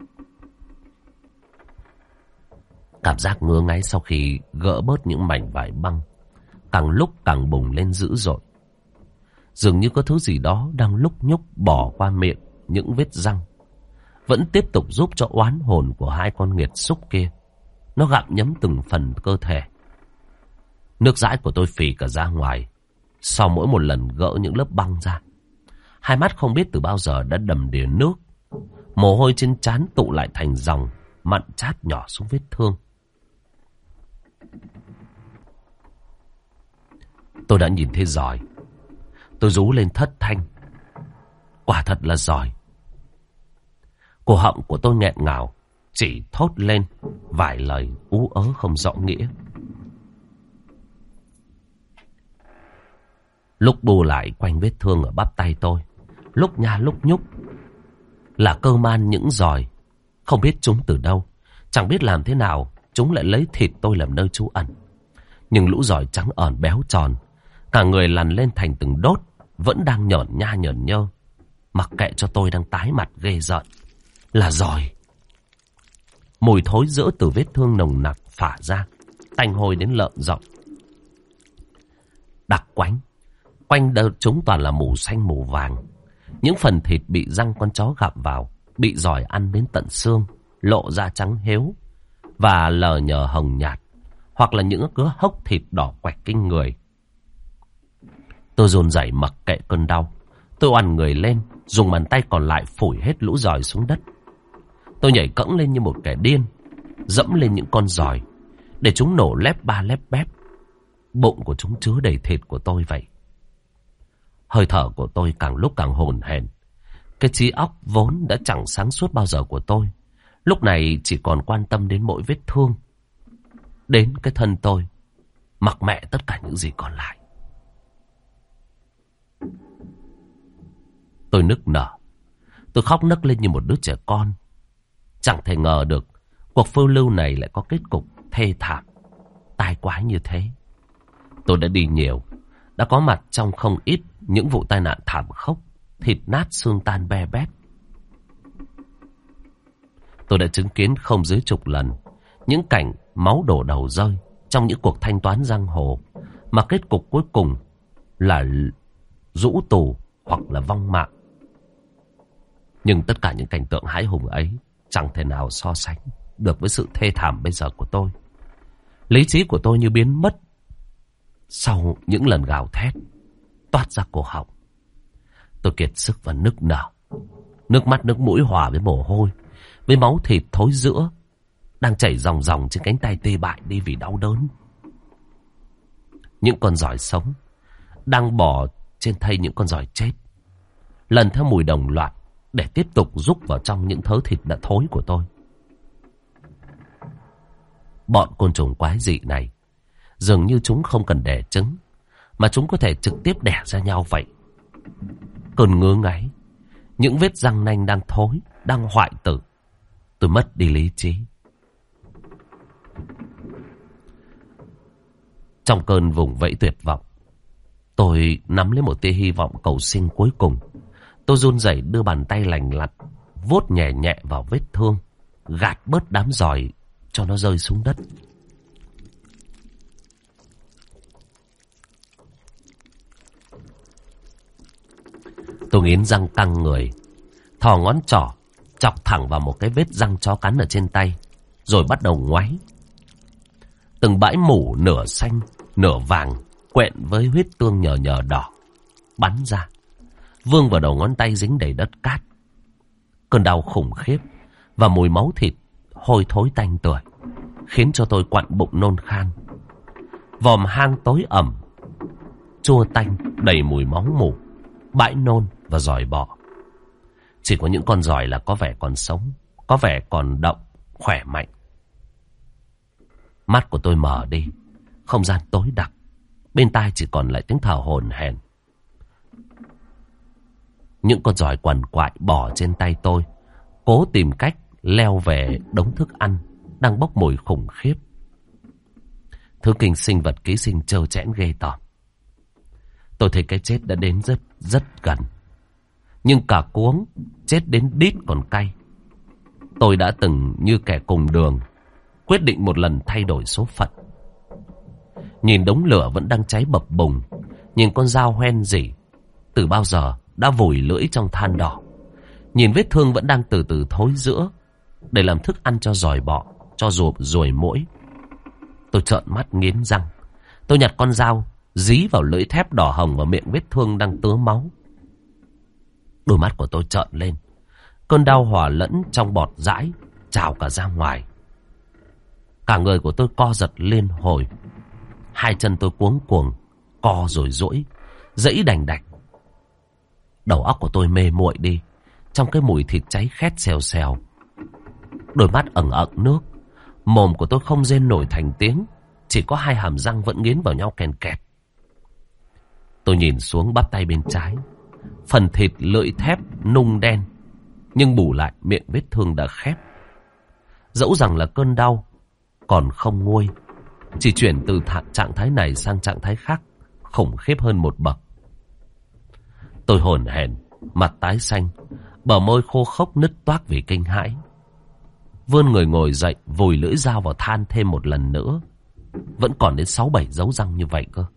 Cảm giác ngứa ngáy sau khi gỡ bớt những mảnh vải băng càng lúc càng bùng lên dữ dội. Dường như có thứ gì đó đang lúc nhúc bỏ qua miệng những vết răng, vẫn tiếp tục giúp cho oán hồn của hai con nghiệt xúc kia. Nó gặm nhấm từng phần cơ thể. Nước dãi của tôi phì cả ra ngoài sau mỗi một lần gỡ những lớp băng ra. Hai mắt không biết từ bao giờ đã đầm đìa nước. Mồ hôi trên trán tụ lại thành dòng, mặn chát nhỏ xuống vết thương. Tôi đã nhìn thấy giỏi. Tôi rú lên thất thanh. Quả thật là giỏi. Cổ họng của tôi nghẹn ngào, chỉ thốt lên vài lời ú ớ không rõ nghĩa. Lúc bù lại quanh vết thương ở bắp tay tôi, lúc nha lúc nhúc, là cơ man những giòi. Không biết chúng từ đâu, chẳng biết làm thế nào, chúng lại lấy thịt tôi làm nơi trú ẩn. Nhưng lũ giòi trắng ởn béo tròn, cả người lằn lên thành từng đốt, vẫn đang nhởn nha nhởn nhơ, mặc kệ cho tôi đang tái mặt ghê rợn. Là giòi. Mùi thối rữa từ vết thương nồng nặc phả ra, tanh hôi đến lợm giọng. Đặc quánh, quanh đời chúng toàn là mù xanh mù vàng. Những phần thịt bị răng con chó gặm vào, bị giòi ăn đến tận xương, lộ ra trắng héo và lờ nhờ hồng nhạt, hoặc là những cứa hốc thịt đỏ quạch kinh người. Tôi run rẩy mặc kệ cơn đau. Tôi oằn người lên, dùng bàn tay còn lại phủi hết lũ giòi xuống đất. Tôi nhảy cẫng lên như một kẻ điên, dẫm lên những con giòi để chúng nổ lép ba lép bép. Bụng của chúng chứa đầy thịt của tôi vậy. Hơi thở của tôi càng lúc càng hồn hển. Cái trí óc vốn đã chẳng sáng suốt bao giờ của tôi, lúc này chỉ còn quan tâm đến mỗi vết thương, đến cái thân tôi, mặc mẹ tất cả những gì còn lại. Tôi nức nở. Tôi khóc nấc lên như một đứa trẻ con. Chẳng thể ngờ được cuộc phiêu lưu này lại có kết cục thê thảm, tai quái như thế. Tôi đã đi nhiều, đã có mặt trong không ít những vụ tai nạn thảm khốc, thịt nát xương tan be bét. Tôi đã chứng kiến không dưới chục lần những cảnh máu đổ đầu rơi trong những cuộc thanh toán giang hồ, mà kết cục cuối cùng là rũ tù hoặc là vong mạng. Nhưng tất cả những cảnh tượng hãi hùng ấy chẳng thể nào so sánh được với sự thê thảm bây giờ của tôi. Lý trí của tôi như biến mất sau những lần gào thét toát ra cổ họng. Tôi kiệt sức và nức nở. Nước mắt nước mũi hòa với mồ hôi, với máu thịt thối rữa đang chảy ròng ròng trên cánh tay tê bại đi vì đau đớn. Những con giòi sống đang bò trên thây những con giòi chết, lần theo mùi đồng loạt để tiếp tục rúc vào trong những thớ thịt đã thối của tôi. Bọn côn trùng quái dị này dường như chúng không cần đẻ trứng, mà chúng có thể trực tiếp đẻ ra nhau vậy. Cơn ngứa ngáy, những vết răng nanh đang thối, đang hoại tử. Tôi mất đi lý trí. Trong cơn vùng vẫy tuyệt vọng, tôi nắm lấy một tia hy vọng cầu sinh cuối cùng. Tôi run rẩy đưa bàn tay lành lặn vuốt nhẹ nhẹ vào vết thương, gạt bớt đám giòi cho nó rơi xuống đất. Tôi nghiến răng căng người, thò ngón trỏ chọc thẳng vào một cái vết răng chó cắn ở trên tay, rồi bắt đầu ngoáy. Từng bãi mủ nửa xanh nửa vàng quện với huyết tương nhờ nhờ đỏ bắn ra, vương vào đầu ngón tay dính đầy đất cát. Cơn đau khủng khiếp và mùi máu thịt hôi thối tanh tưởi khiến cho tôi quặn bụng nôn khan. Vòm hang tối ẩm, chua tanh, đầy mùi máu mủ, bãi nôn và giòi bọ. Chỉ có những con giòi là có vẻ còn sống, có vẻ còn động, khỏe mạnh. Mắt của tôi mở đi, không gian tối đặc, bên tai chỉ còn lại tiếng thở hổn hển. Những con giòi quằn quại bò trên tay tôi, cố tìm cách leo về đống thức ăn đang bốc mùi khủng khiếp. Thứ kinh sinh vật ký sinh trơ trẽn ghê tởm. Tôi thấy cái chết đã đến rất rất gần. Nhưng cả cuống, chết đến đít còn cay. Tôi đã từng như kẻ cùng đường, quyết định một lần thay đổi số phận. Nhìn đống lửa vẫn đang cháy bập bùng, nhìn con dao hoen rỉ từ bao giờ đã vùi lưỡi trong than đỏ, nhìn vết thương vẫn đang từ từ thối rữa để làm thức ăn cho giòi bọ, cho ruồi muỗi. Tôi trợn mắt nghiến răng. Tôi nhặt con dao dí vào lưỡi thép đỏ hồng và miệng vết thương đang tứa máu. Đôi mắt của tôi trợn lên, cơn đau hòa lẫn trong bọt dãi trào cả ra ngoài. Cả người của tôi co giật liên hồi, hai chân tôi cuống cuồng co rồi duỗi, giãy đành đạch. Đầu óc của tôi mê muội đi trong cái mùi thịt cháy khét xèo xèo. Đôi mắt ẩn ẩn nước, mồm của tôi không rên nổi thành tiếng, chỉ có hai hàm răng vẫn nghiến vào nhau kèn kẹt. Tôi nhìn xuống bắp tay bên trái, phần thịt lưỡi thép nung đen, nhưng bù lại miệng vết thương đã khép. Dẫu rằng là cơn đau còn không nguôi, chỉ chuyển từ trạng thái này sang trạng thái khác khủng khiếp hơn một bậc. Tôi hổn hển, mặt tái xanh, bờ môi khô khốc nứt toác vì kinh hãi. Vươn người ngồi dậy, vùi lưỡi dao vào than thêm một lần nữa. Vẫn còn đến 6-7 dấu răng như vậy cơ.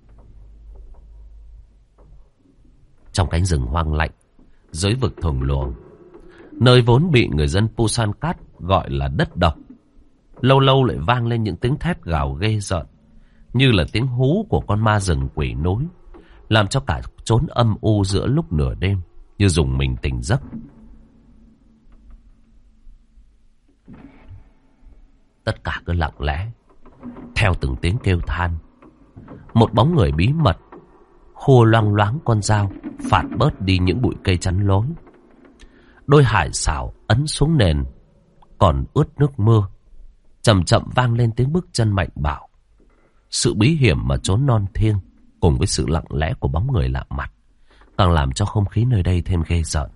Trong cánh rừng hoang lạnh, dưới vực thùng luồng, nơi vốn bị người dân Pusan Cat gọi là đất độc, lâu lâu lại vang lên những tiếng thét gào ghê rợn, như là tiếng hú của con ma rừng quỷ núi, làm cho cả chốn âm u giữa lúc nửa đêm như rùng mình tỉnh giấc. Tất cả cứ lặng lẽ theo từng tiếng kêu than. Một bóng người bí mật khua loang loáng con dao, phạt bớt đi những bụi cây chắn lối. Đôi hải xảo ấn xuống nền còn ướt nước mưa. Chậm chậm vang lên tiếng bước chân mạnh bạo. Sự bí hiểm mà trốn non thiêng cùng với sự lặng lẽ của bóng người lạ mặt càng làm cho không khí nơi đây thêm ghê rợn.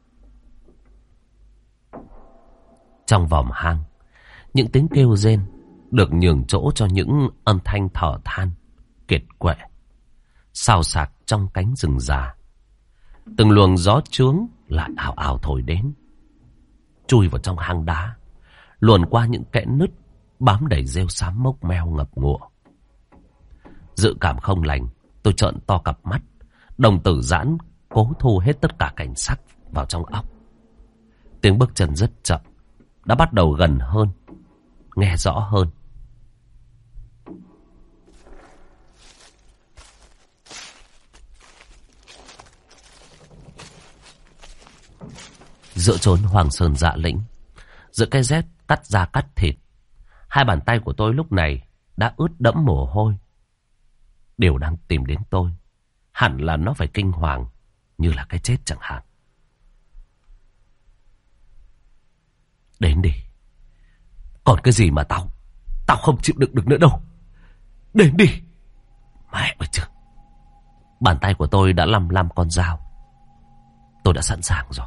Trong vòm hang, những tiếng kêu rên được nhường chỗ cho những âm thanh thở than kiệt quệ xào xạc trong cánh rừng già. Từng luồng gió trướng lại ào ào thổi đến, chui vào trong hang đá, luồn qua những kẽ nứt bám đầy rêu xám mốc meo ngập ngụa. Dự cảm không lành, tôi trợn to cặp mắt, đồng tử giãn, cố thu hết tất cả cảnh sắc vào trong óc. Tiếng bước chân rất chậm, đã bắt đầu gần hơn, nghe rõ hơn. Giữa chốn hoàng sơn dạ lĩnh, giữa cái rét cắt da cắt thịt, hai bàn tay của tôi lúc này đã ướt đẫm mồ hôi. Điều đang tìm đến tôi hẳn là nó phải kinh hoàng, như là cái chết chẳng hạn. Đến đi. Còn cái gì mà tao không chịu đựng được nữa đâu. Đến đi. Mẹ ơi chứ. Bàn tay của tôi đã lăm lăm con dao. Tôi đã sẵn sàng rồi.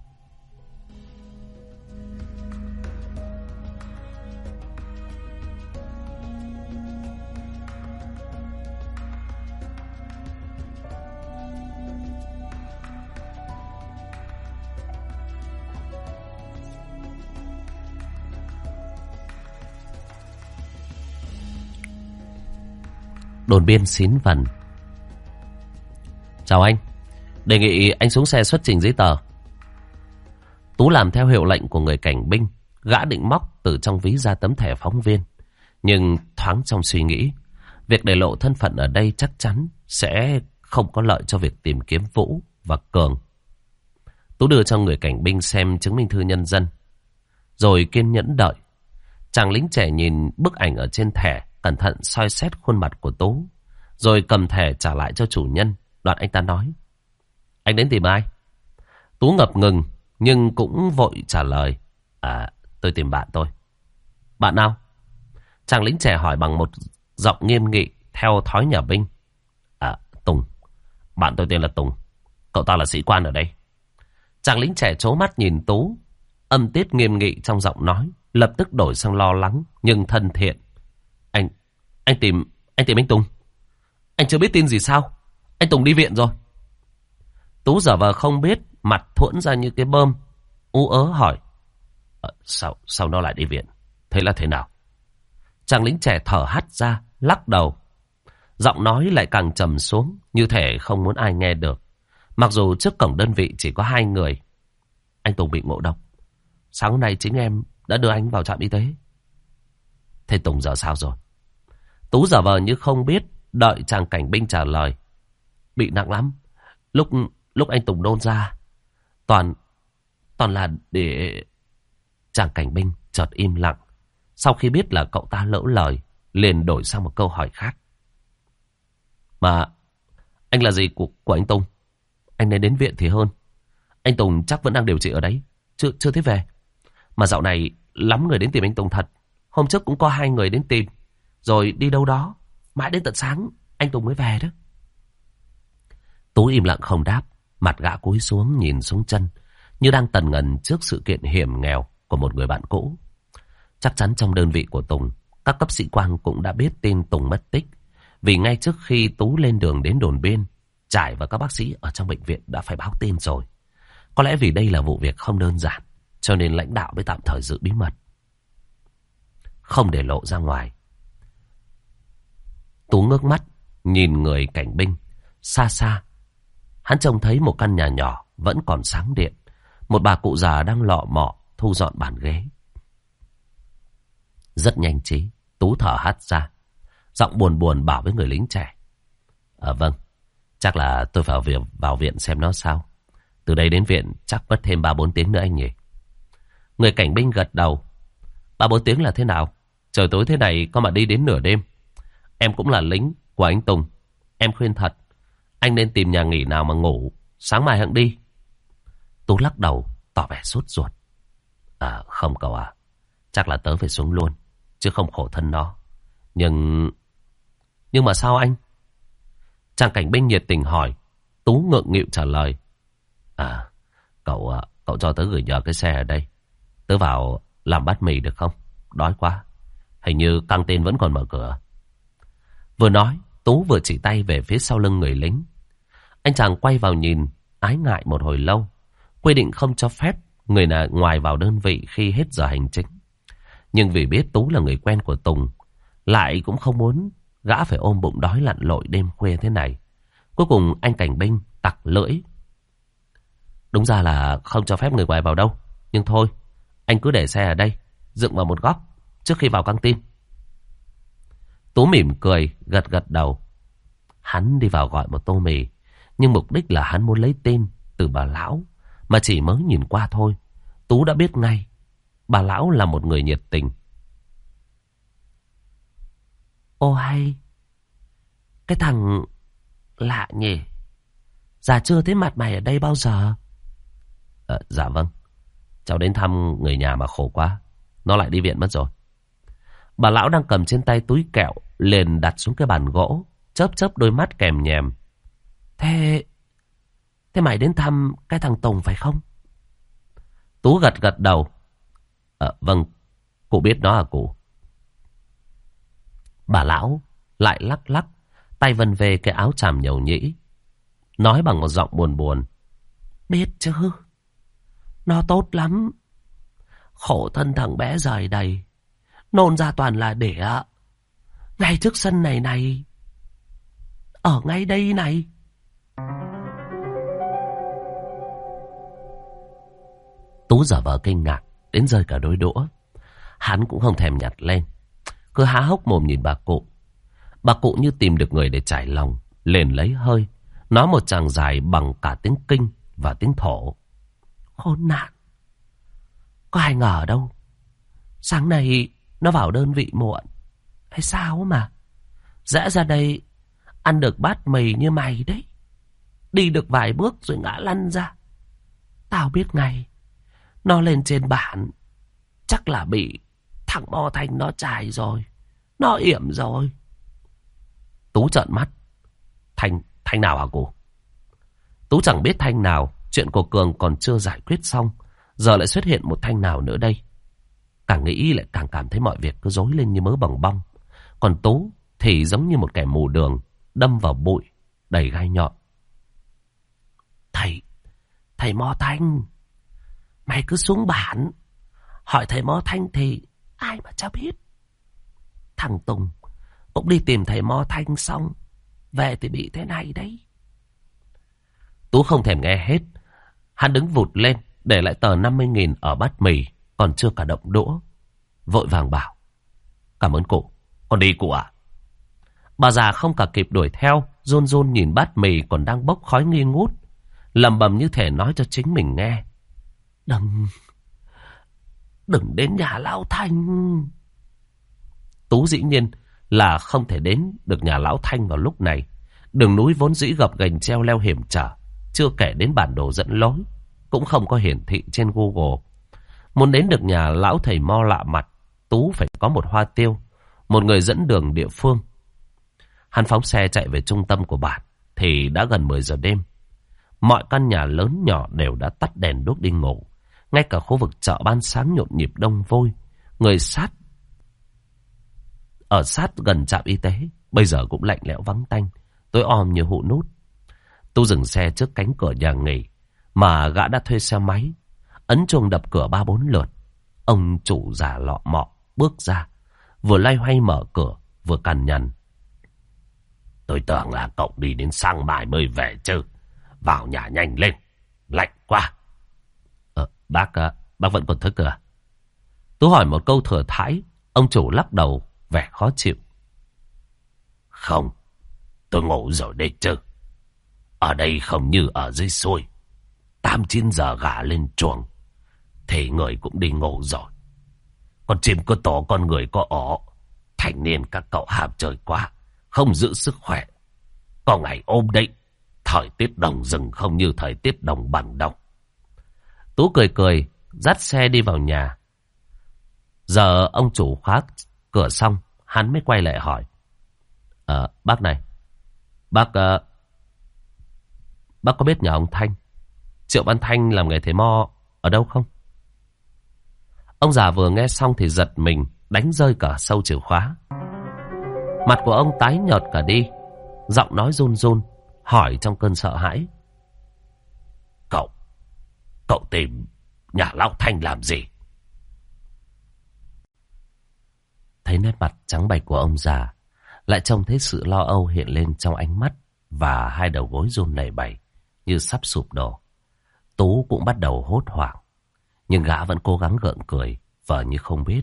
Đồn biên xín vần. Chào anh, đề nghị anh xuống xe xuất trình giấy tờ. Tú làm theo hiệu lệnh của người cảnh binh. Gã định móc từ trong ví ra tấm thẻ phóng viên. Nhưng thoáng trong suy nghĩ, việc để lộ thân phận ở đây chắc chắn sẽ không có lợi cho việc tìm kiếm Vũ và Cường. Tú đưa cho người cảnh binh xem chứng minh thư nhân dân, rồi kiên nhẫn đợi. Chàng lính trẻ nhìn bức ảnh ở trên thẻ, cẩn thận soi xét khuôn mặt của Tú, rồi cầm thẻ trả lại cho chủ nhân. Đoạn anh ta nói: Anh đến tìm ai? Tú ngập ngừng nhưng cũng vội trả lời: Tôi tìm bạn tôi. Bạn nào? Chàng lính trẻ hỏi bằng một giọng nghiêm nghị theo thói nhà binh. Tùng. Bạn tôi tên là Tùng. Cậu ta là sĩ quan ở đây. Chàng lính trẻ trố mắt nhìn Tú. Âm tiết nghiêm nghị trong giọng nói lập tức đổi sang lo lắng nhưng thân thiện. Anh tìm anh Tùng. Anh chưa biết tin gì sao? Anh Tùng đi viện rồi. Tú giả vờ không biết, mặt thuẫn ra như cái bơm, ú ớ hỏi: Sao nó lại đi viện? Thế là thế nào? Chàng lính trẻ thở hắt ra, lắc đầu. Giọng nói lại càng trầm xuống, như thể không muốn ai nghe được. Mặc dù trước cổng đơn vị chỉ có 2 người. Anh Tùng bị ngộ độc. Sáng hôm nay chính em đã đưa anh vào trạm y tế. Thế Tùng giờ sao rồi? Tú giả vờ như không biết, đợi chàng cảnh binh trả lời. Bị nặng lắm. Lúc anh Tùng nôn ra, toàn là để... Chàng cảnh binh chợt im lặng. Sau khi biết là cậu ta lỡ lời, liền đổi sang một câu hỏi khác. Mà anh là gì của anh Tùng? Anh nên đến viện thì hơn. Anh Tùng chắc vẫn đang điều trị ở đấy, chưa thấy về. Mà dạo này lắm người đến tìm anh Tùng thật. Hôm trước cũng có 2 người đến tìm, rồi đi đâu đó, mãi đến tận sáng anh Tùng mới về đó. Tú im lặng không đáp. Mặt gã cúi xuống nhìn xuống chân, như đang tần ngần trước sự kiện hiểm nghèo của một người bạn cũ. Chắc chắn trong đơn vị của Tùng, các cấp sĩ quan cũng đã biết tin Tùng mất tích. Vì ngay trước khi Tú lên đường đến đồn biên, Trải và các bác sĩ ở trong bệnh viện đã phải báo tin rồi. Có lẽ vì đây là vụ việc không đơn giản, cho nên lãnh đạo mới tạm thời giữ bí mật, không để lộ ra ngoài. Tú ngước mắt nhìn người cảnh binh. Xa xa, hắn trông thấy một căn nhà nhỏ vẫn còn sáng điện. Một bà cụ già đang lọ mọ thu dọn bàn ghế. Rất nhanh trí, Tú thở hắt ra, giọng buồn buồn bảo với người lính trẻ: Vâng, chắc là tôi phải vào viện xem nó sao. Từ đây đến viện chắc mất thêm 3-4 tiếng nữa anh nhỉ? Người cảnh binh gật đầu. 3-4 tiếng là thế nào? Trời tối thế này có mà đi đến nửa đêm. Em cũng là lính của anh Tùng. Em khuyên thật, anh nên tìm nhà nghỉ nào mà ngủ, sáng mai hẵng đi. Tú lắc đầu tỏ vẻ sốt ruột. Không cậu à, chắc là tớ phải xuống luôn, chứ không khổ thân nó. Nhưng mà sao anh? Chàng cảnh binh nhiệt tình hỏi. Tú ngượng nghịu trả lời: Cậu cho tớ gửi nhờ cái xe ở đây. Tớ vào làm bát mì được không? Đói quá. Hình như căng tin vẫn còn mở cửa. Vừa nói, Tú vừa chỉ tay về phía sau lưng người lính. Anh chàng quay vào nhìn, ái ngại một hồi lâu. Quy định không cho phép người nào ngoài vào đơn vị khi hết giờ hành chính. Nhưng vì biết Tú là người quen của Tùng, lại cũng không muốn gã phải ôm bụng đói lặn lội đêm khuya thế này. Cuối cùng anh cảnh binh tặc lưỡi: Đúng ra là không cho phép người ngoài vào đâu, nhưng thôi, anh cứ để xe ở đây, dựng vào một góc trước khi vào căng tin. Tú mỉm cười, gật đầu. Hắn đi vào gọi một tô mì, nhưng mục đích là hắn muốn lấy tên từ bà lão. Mà chỉ mới nhìn qua thôi, Tú đã biết ngay bà lão là một người nhiệt tình. Ô hay, cái thằng lạ nhỉ, già chưa thấy mặt mày ở đây bao giờ. Dạ vâng, cháu đến thăm người nhà mà khổ quá, nó lại đi viện mất rồi. Bà lão đang cầm trên tay túi kẹo, liền đặt xuống cái bàn gỗ, chớp đôi mắt kèm nhèm. Thế mày đến thăm cái thằng Tùng phải không? Tú gật đầu. Vâng, cụ biết nó à cụ? Bà lão lại lắc, tay vân về cái áo chàm nhầu nhĩ, nói bằng một giọng buồn buồn: Biết chứ, nó tốt lắm. Khổ thân thằng bé rời đầy, nôn ra toàn là đỉa. Ngay trước sân này, ở ngay đây này. Tú giả vờ kinh ngạc đến rơi cả đôi đũa. Hắn cũng không thèm nhặt lên, cứ há hốc mồm nhìn bà cụ. Bà cụ như tìm được người để trải lòng, liền lấy hơi, nói một tràng dài bằng cả tiếng Kinh và tiếng Thổ. Khốn nạn, có ai ngờ đâu, sáng nay nó vào đơn vị muộn hay sao mà rẽ ra đây ăn được bát mì như mày đấy. Đi được vài bước rồi ngã lăn ra. Tao biết ngay nó lên trên bản, chắc là bị thằng Mo Thanh nó chài rồi, nó yểm rồi. Tú trợn mắt. Thanh nào hả cô? Tú chẳng biết Thanh nào. Chuyện của Cường còn chưa giải quyết xong, giờ lại xuất hiện một Thanh nào nữa đây. Càng nghĩ lại càng cảm thấy mọi việc cứ rối lên như mớ bòng bong. Còn Tú thì giống như một kẻ mù đường đâm vào bụi đầy gai nhọn. Thầy Mo Thanh, mày cứ xuống bản hỏi thầy Mo Thanh thì ai mà chả biết. Thằng Tùng cũng đi tìm thầy Mo Thanh xong về thì bị thế này đấy. Tú không thèm nghe hết. Hắn đứng vụt lên, để lại tờ 50.000 ở bát mì, còn chưa cả động đũa. Vội vàng bảo: Cảm ơn cụ, con đi cụ ạ. Bà già không cả kịp đuổi theo, run run nhìn bát mì còn đang bốc khói nghi ngút, lẩm bẩm như thể nói cho chính mình nghe: Đừng đến nhà lão Thanh. Tú dĩ nhiên là không thể đến được nhà lão Thanh vào lúc này. Đường núi vốn dĩ gập ghềnh treo leo hiểm trở, chưa kể đến bản đồ dẫn lối cũng không có hiển thị trên Google. Muốn đến được nhà lão thầy Mo lạ mặt, Tú phải có một hoa tiêu, một người dẫn đường địa phương. Hắn phóng xe chạy về trung tâm của bản thì đã gần 10 giờ đêm. Mọi căn nhà lớn nhỏ đều đã tắt đèn đuốc đi ngủ. Ngay cả khu vực chợ ban sáng nhộn nhịp đông vôi. Người ở sát gần trạm y tế bây giờ cũng lạnh lẽo vắng tanh, tối om như hũ nút. Tú dừng xe trước cánh cửa nhà nghỉ mà gã đã thuê xe máy, ấn chuông đập cửa 3-4 lượt. Ông chủ già lọ mọ bước ra, vừa loay hoay mở cửa vừa cằn nhằn: Tôi tưởng là cậu đi đến sáng mai mới về chứ. Vào nhà nhanh lên, lạnh quá. Bác vẫn còn thức à? Tú hỏi một câu thừa thãi. Ông chủ lắc đầu vẻ khó chịu: Không, tôi ngủ rồi đấy chứ. Ở đây không như ở dưới xuôi, 8-9 giờ gà lên chuồng thì người cũng đi ngủ rồi. Con chim có tổ, con người có ổ. Thành niên các cậu ham chơi quá, không giữ sức khỏe, có ngày ôm đấy. Thời tiết đồng rừng không như thời tiết đồng bằng đâu. Tú cười cười, dắt xe đi vào nhà. Giờ ông chủ khóa cửa xong, hắn mới quay lại hỏi: Bác này, bác có biết nhà ông Thanh, Triệu Văn Thanh làm nghề thầy Mo ở đâu không? Ông già vừa nghe xong thì giật mình, đánh rơi cả sâu chìa khóa. Mặt của ông tái nhợt cả đi, giọng nói run run, hỏi trong cơn sợ hãi: Cậu tìm nhà lão Thanh làm gì? Thấy nét mặt trắng bệch của ông già, lại trông thấy sự lo âu hiện lên trong ánh mắt và hai đầu gối run lẩy bẩy như sắp sụp đổ. Tú cũng bắt đầu hốt hoảng, nhưng gã vẫn cố gắng gượng cười, vờ như không biết.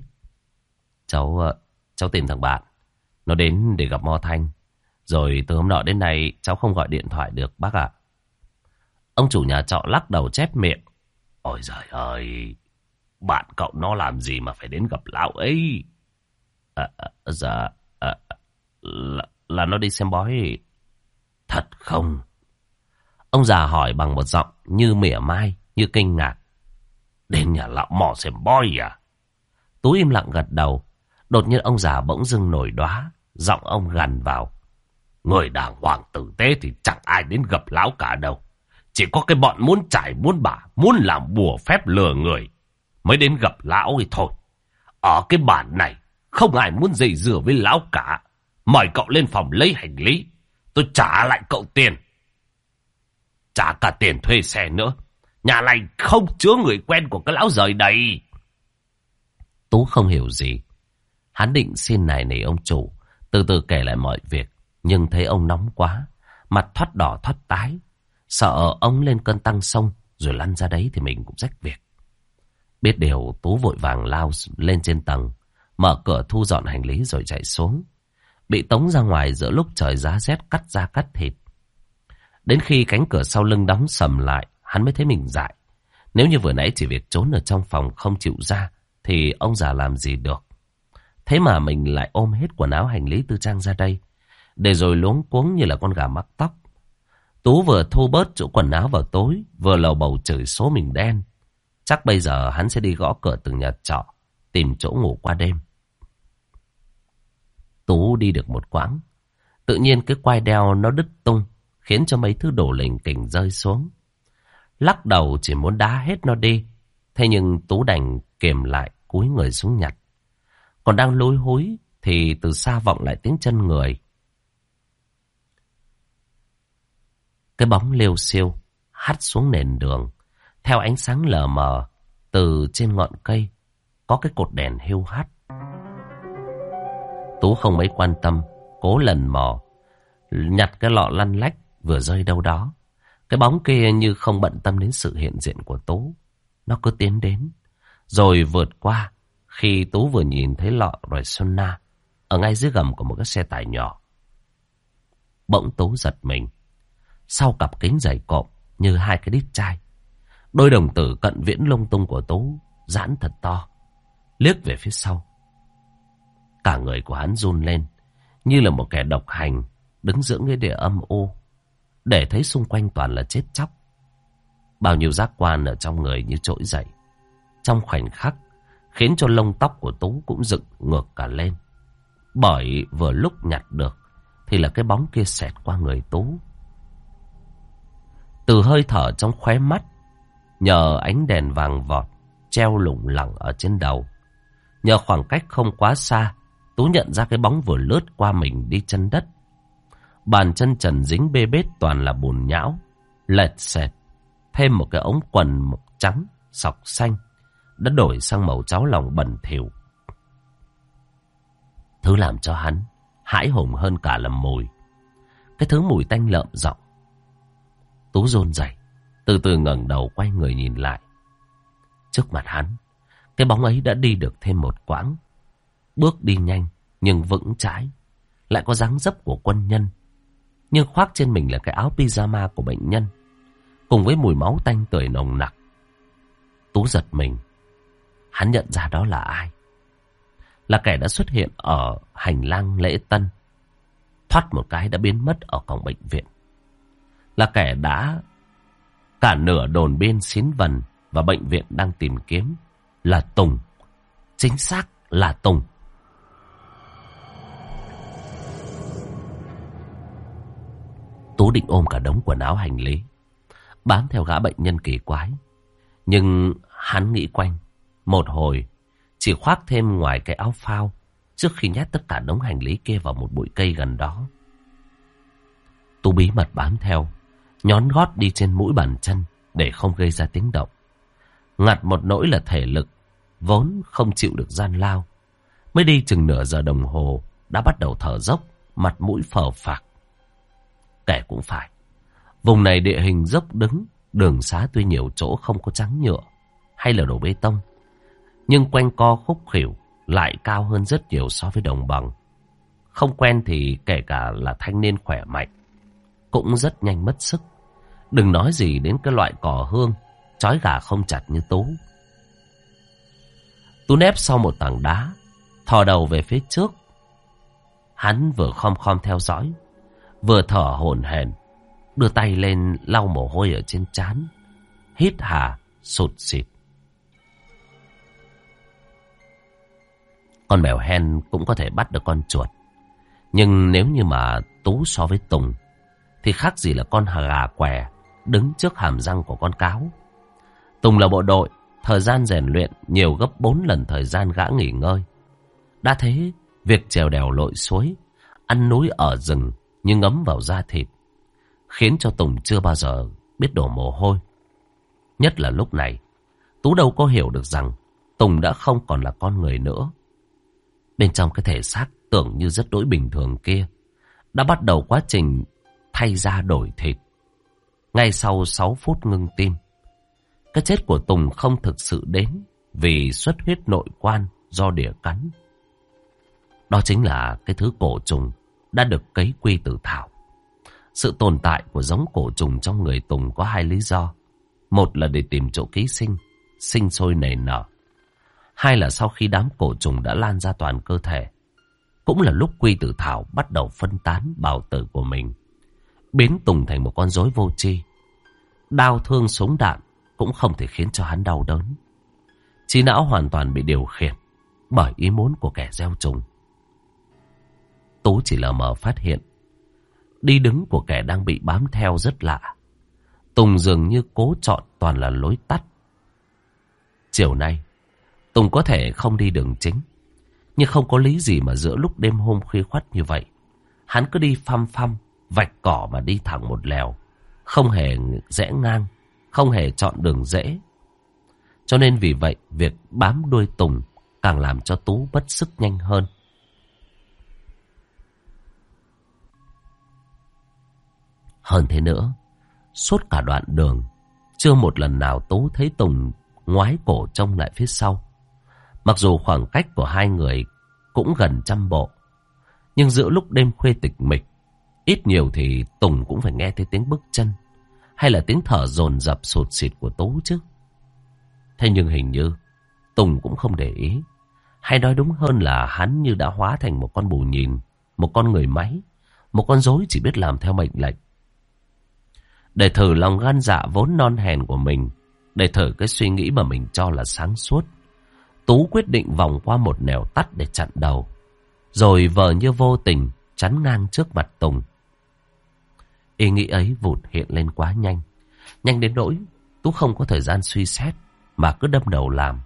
Cháu tìm thằng bạn, nó đến để gặp Mo Thanh. Rồi từ hôm nọ đến nay cháu không gọi điện thoại được bác ạ. Ông chủ nhà trọ lắc đầu chép miệng: Ôi giời ơi, bạn cậu nó làm gì mà phải đến gặp lão ấy? Là nó đi xem bói. Thật không? Ông già hỏi bằng một giọng như mỉa mai, như kinh ngạc. Đến nhà lão Mò xem bói à? Tú im lặng gật đầu. Đột nhiên ông già bỗng dưng nổi đoá, giọng ông gằn vào: Người đàng hoàng tử tế thì chẳng ai đến gặp lão cả đâu. Chỉ có cái bọn muốn trải muốn bả, muốn làm bùa phép lừa người mới đến gặp lão thì thôi. Ở cái bản này không ai muốn dây dừa với lão cả. Mời cậu lên phòng lấy hành lý, tôi trả lại cậu tiền. Trả cả tiền thuê xe nữa. Nhà này không chứa người quen của cái lão rời đây. Tú không hiểu gì. Hắn định xin này nỉ ông chủ, từ từ kể lại mọi việc. Nhưng thấy ông nóng quá, mặt thoát đỏ thoát tái, sợ ông lên cơn tăng sông rồi lăn ra đấy thì mình cũng rách việc. Biết điều, Tú vội vàng lao lên trên tầng, mở cửa thu dọn hành lý rồi chạy xuống. Bị tống ra ngoài giữa lúc trời giá rét cắt da cắt thịt. Đến khi cánh cửa sau lưng đóng sầm lại, hắn mới thấy mình dại. Nếu như vừa nãy chỉ việc trốn ở trong phòng không chịu ra, thì ông già làm gì được. Thế mà mình lại ôm hết quần áo hành lý tư trang ra đây, để rồi luống cuống như là con gà mắc tóc. Tú vừa thu bớt chỗ quần áo vào tối, vừa lầu bầu chửi số mình đen. Chắc bây giờ hắn sẽ đi gõ cửa từng nhà trọ, tìm chỗ ngủ qua đêm. Tú đi được một quãng, tự nhiên cái quai đeo nó đứt tung, khiến cho mấy thứ đồ lỉnh kỉnh rơi xuống. Lắc đầu chỉ muốn đá hết nó đi. Thế nhưng Tú đành kiềm lại, cúi người xuống nhặt. Còn đang lối húi thì từ xa vọng lại tiếng chân người. Cái bóng liêu xiêu hắt xuống nền đường. Theo ánh sáng lờ mờ từ trên ngọn cây có cái cột đèn hiu hắt. Tú không mấy quan tâm, cố lần mò nhặt cái lọ lăn lách vừa rơi đâu đó. Cái bóng kia như không bận tâm đến sự hiện diện của Tú. Nó cứ tiến đến, rồi vượt qua. Khi Tú vừa nhìn thấy lọ Rexona ở ngay dưới gầm của một cái xe tải nhỏ, bỗng Tú giật mình. Sau cặp kính dày cộm như hai cái đít chai, đôi đồng tử cận viễn lung tung của Tú giãn thật to, liếc về phía sau. Cả người của hắn run lên, như là một kẻ độc hành đứng giữa nghĩa địa âm u, để thấy xung quanh toàn là chết chóc. Bao nhiêu giác quan ở trong người như trỗi dậy trong khoảnh khắc, khiến cho lông tóc của Tú cũng dựng ngược cả lên. Bởi vừa lúc nhặt được thì là cái bóng kia xẹt qua người Tú. Từ hơi thở trong khóe mắt, nhờ ánh đèn vàng vọt treo lủng lẳng ở trên đầu, nhờ khoảng cách không quá xa, Tú nhận ra cái bóng vừa lướt qua mình đi chân đất. Bàn chân trần dính bê bết toàn là bùn nhão, lệch xẹt. Thêm một cái ống quần màu trắng, sọc xanh đã đổi sang màu cháo lòng bẩn thỉu. Thứ làm cho hắn hãi hùng hơn cả là mùi. Cái thứ mùi tanh lợm giọng. Tú run rẩy, từ từ ngẩng đầu quay người nhìn lại. Trước mặt hắn, cái bóng ấy đã đi được thêm một quãng. Bước đi nhanh nhưng vững chãi, lại có dáng dấp của quân nhân, nhưng khoác trên mình là cái áo pyjama của bệnh nhân, cùng với mùi máu tanh tưởi nồng nặc. Tú giật mình. Hắn nhận ra đó là ai. Là kẻ đã xuất hiện ở hành lang lễ tân, thoát một cái đã biến mất ở cổng bệnh viện. Là kẻ đã cả nửa đồn biên xín vần và bệnh viện đang tìm kiếm. Là Tùng. Chính xác là Tùng. Tú định ôm cả đống quần áo hành lý, bám theo gã bệnh nhân kỳ quái. Nhưng hắn nghĩ quanh một hồi, chỉ khoác thêm ngoài cái áo phao trước khi nhét tất cả đống hành lý kia vào một bụi cây gần đó. Tú bí mật bám theo, nhón gót đi trên mũi bàn chân để không gây ra tiếng động. Ngặt một nỗi là thể lực vốn không chịu được gian lao, mới đi chừng nửa giờ đồng hồ đã bắt đầu thở dốc, mặt mũi phờ phạc. Kể cũng phải, vùng này địa hình dốc đứng, đường xá tuy nhiều chỗ không có trắng nhựa hay là đổ bê tông, nhưng quanh co khúc khuỷu lại cao hơn rất nhiều so với đồng bằng. Không quen thì kể cả là thanh niên khỏe mạnh cũng rất nhanh mất sức. Đừng nói gì đến cái loại cỏ hương trói gà không chặt như Tú. Tú nép sau một tảng đá, thò đầu về phía trước. Hắn vừa khom khom theo dõi, vừa thở hổn hển, đưa tay lên lau mồ hôi ở trên trán, hít hà sụt sịt. Con mèo hen cũng có thể bắt được con chuột, nhưng nếu như mà Tú so với Tùng thì khác gì là con gà què đứng trước hàm răng của con cáo. Tùng là bộ đội, thời gian rèn luyện nhiều gấp 4 lần thời gian gã nghỉ ngơi. Đã thế, việc trèo đèo lội suối, ăn núi ở rừng như ngấm vào da thịt, khiến cho Tùng chưa bao giờ biết đổ mồ hôi. Nhất là lúc này, Tú đâu có hiểu được rằng Tùng đã không còn là con người nữa. Bên trong cái thể xác tưởng như rất đỗi bình thường kia đã bắt đầu quá trình thay da đổi thịt. Ngay sau 6 phút ngưng tim, cái chết của Tùng không thực sự đến vì xuất huyết nội quan do đỉa cắn. Đó chính là cái thứ cổ trùng đã được cấy quy tử thảo. Sự tồn tại của giống cổ trùng trong người Tùng có hai lý do. Một là để tìm chỗ ký sinh, sinh sôi nảy nở. Hai là sau khi đám cổ trùng đã lan ra toàn cơ thể, cũng là lúc quy tử thảo bắt đầu phân tán bào tử của mình, biến Tùng thành một con rối vô tri. Đau thương súng đạn cũng không thể khiến cho hắn đau đớn. Trí não hoàn toàn bị điều khiển bởi ý muốn của kẻ gieo trùng. Tú chỉ lờ mờ phát hiện đi đứng của kẻ đang bị bám theo rất lạ. Tùng dường như cố chọn toàn là lối tắt. Chiều nay Tùng có thể không đi đường chính, nhưng không có lý gì mà giữa lúc đêm hôm khuya khoắt như vậy hắn cứ đi phăm phăm vạch cỏ mà đi thẳng một lèo, không hề rẽ ngang, không hề chọn đường rẽ. Cho nên vì vậy việc bám đuôi Tùng càng làm cho Tú bất sức nhanh hơn. Hơn thế nữa, suốt cả đoạn đường chưa một lần nào Tú thấy Tùng ngoái cổ trông lại phía sau. Mặc dù khoảng cách của hai người cũng gần 100 bộ, nhưng giữa lúc đêm khuya tịch mịch, ít nhiều thì Tùng cũng phải nghe thấy tiếng bước chân hay là tiếng thở dồn dập sụt sịt của Tú chứ. Thế nhưng hình như Tùng cũng không để ý, hay nói đúng hơn là hắn như đã hóa thành một con bù nhìn, một con người máy, một con rối chỉ biết làm theo mệnh lệnh. Để thử lòng gan dạ vốn non hèn của mình, để thử cái suy nghĩ mà mình cho là sáng suốt, Tú quyết định vòng qua một nẻo tắt để chặn đầu, rồi vờ như vô tình chắn ngang trước mặt Tùng. Ý nghĩ ấy vụt hiện lên quá nhanh, nhanh đến nỗi Tú không có thời gian suy xét mà cứ đâm đầu làm.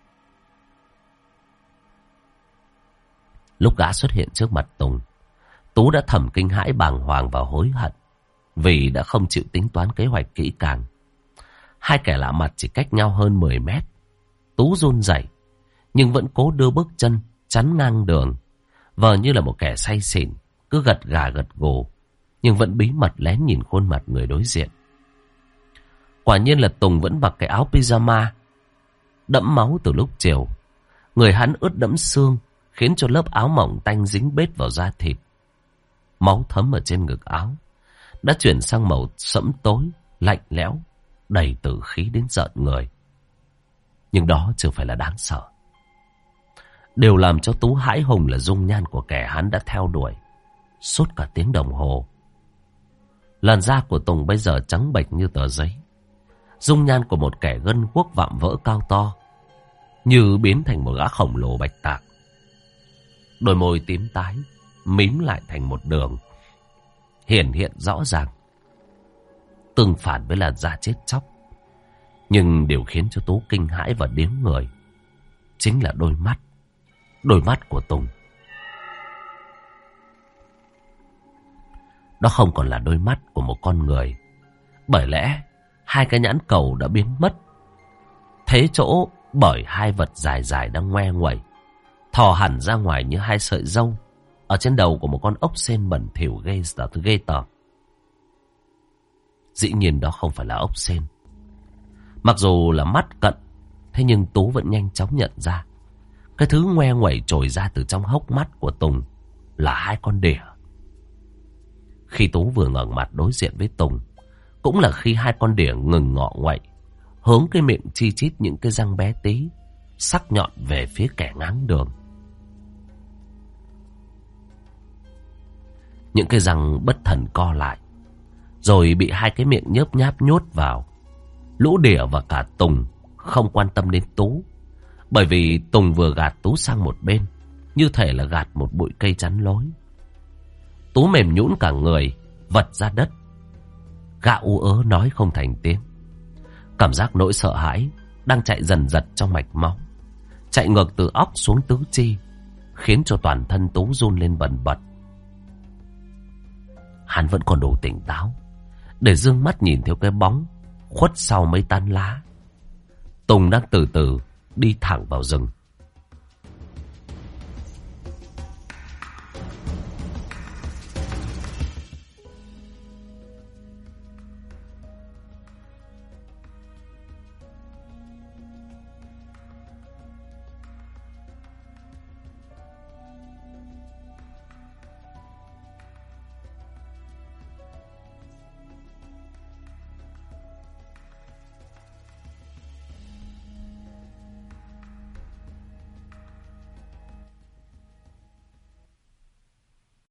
Lúc gã xuất hiện trước mặt Tùng, Tú đã thầm kinh hãi, bàng hoàng và hối hận vì đã không chịu tính toán kế hoạch kỹ càng. Hai kẻ lạ mặt chỉ cách nhau hơn 10 mét. Tú run rẩy nhưng vẫn cố đưa bước chân chắn ngang đường, vờ như là một kẻ say xỉn, cứ gật gà gật gù, nhưng vẫn bí mật lén nhìn khuôn mặt người đối diện. Quả nhiên là Tùng vẫn mặc cái áo pyjama đẫm máu từ lúc chiều. Người hắn ướt đẫm xương, khiến cho lớp áo mỏng tanh dính bết vào da thịt. Máu thấm ở trên ngực áo đã chuyển sang màu sẫm tối, lạnh lẽo, đầy tử khí đến rợn người. Nhưng đó chưa phải là đáng sợ. Điều làm cho Tú hãi hùng là dung nhan của kẻ hắn đã theo đuổi suốt cả tiếng đồng hồ. Làn da của Tùng bây giờ trắng bệch như tờ giấy. Dung nhan của một kẻ gân guốc vạm vỡ cao to, như biến thành một gã khổng lồ bạch tạc. Đôi môi tím tái mím lại thành một đường, hiển hiện rõ ràng, tương phản với làn da chết chóc. Nhưng điều khiến cho Tú kinh hãi và điếng người chính là đôi mắt. Đôi mắt của Tùng, đó không còn là đôi mắt của một con người. Bởi lẽ hai cái nhãn cầu đã biến mất, thế chỗ bởi hai vật dài dài đang ngoe nguẩy, thò hẳn ra ngoài như hai sợi râu ở trên đầu của một con ốc sên bẩn thỉu ghê tởm. Dĩ nhiên đó không phải là ốc sên. Mặc dù là mắt cận, thế nhưng Tú vẫn nhanh chóng nhận ra cái thứ ngoe nguẩy trồi ra từ trong hốc mắt của Tùng là hai con đỉa. Khi Tú vừa ngẩng mặt đối diện với Tùng, cũng là khi hai con đỉa ngừng ngọ nguậy, hướng cái miệng chi chít những cái răng bé tí, sắc nhọn về phía kẻ ngáng đường. Những cái răng bất thần co lại, rồi bị hai cái miệng nhớp nháp nhốt vào. Lũ đỉa và cả Tùng không quan tâm đến Tú, bởi vì Tùng vừa gạt Tú sang một bên, như thể là gạt một bụi cây chắn lối. Tú mềm nhũn cả người, vật ra đất. Gã ú ớ nói không thành tiếng. Cảm giác nỗi sợ hãi đang chạy dần dật trong mạch máu, chạy ngược từ óc xuống tứ chi, khiến cho toàn thân Tú run lên bần bật. Hắn vẫn còn đủ tỉnh táo để dương mắt nhìn theo cái bóng khuất sau mấy tán lá. Tùng đang từ từ đi thẳng vào rừng.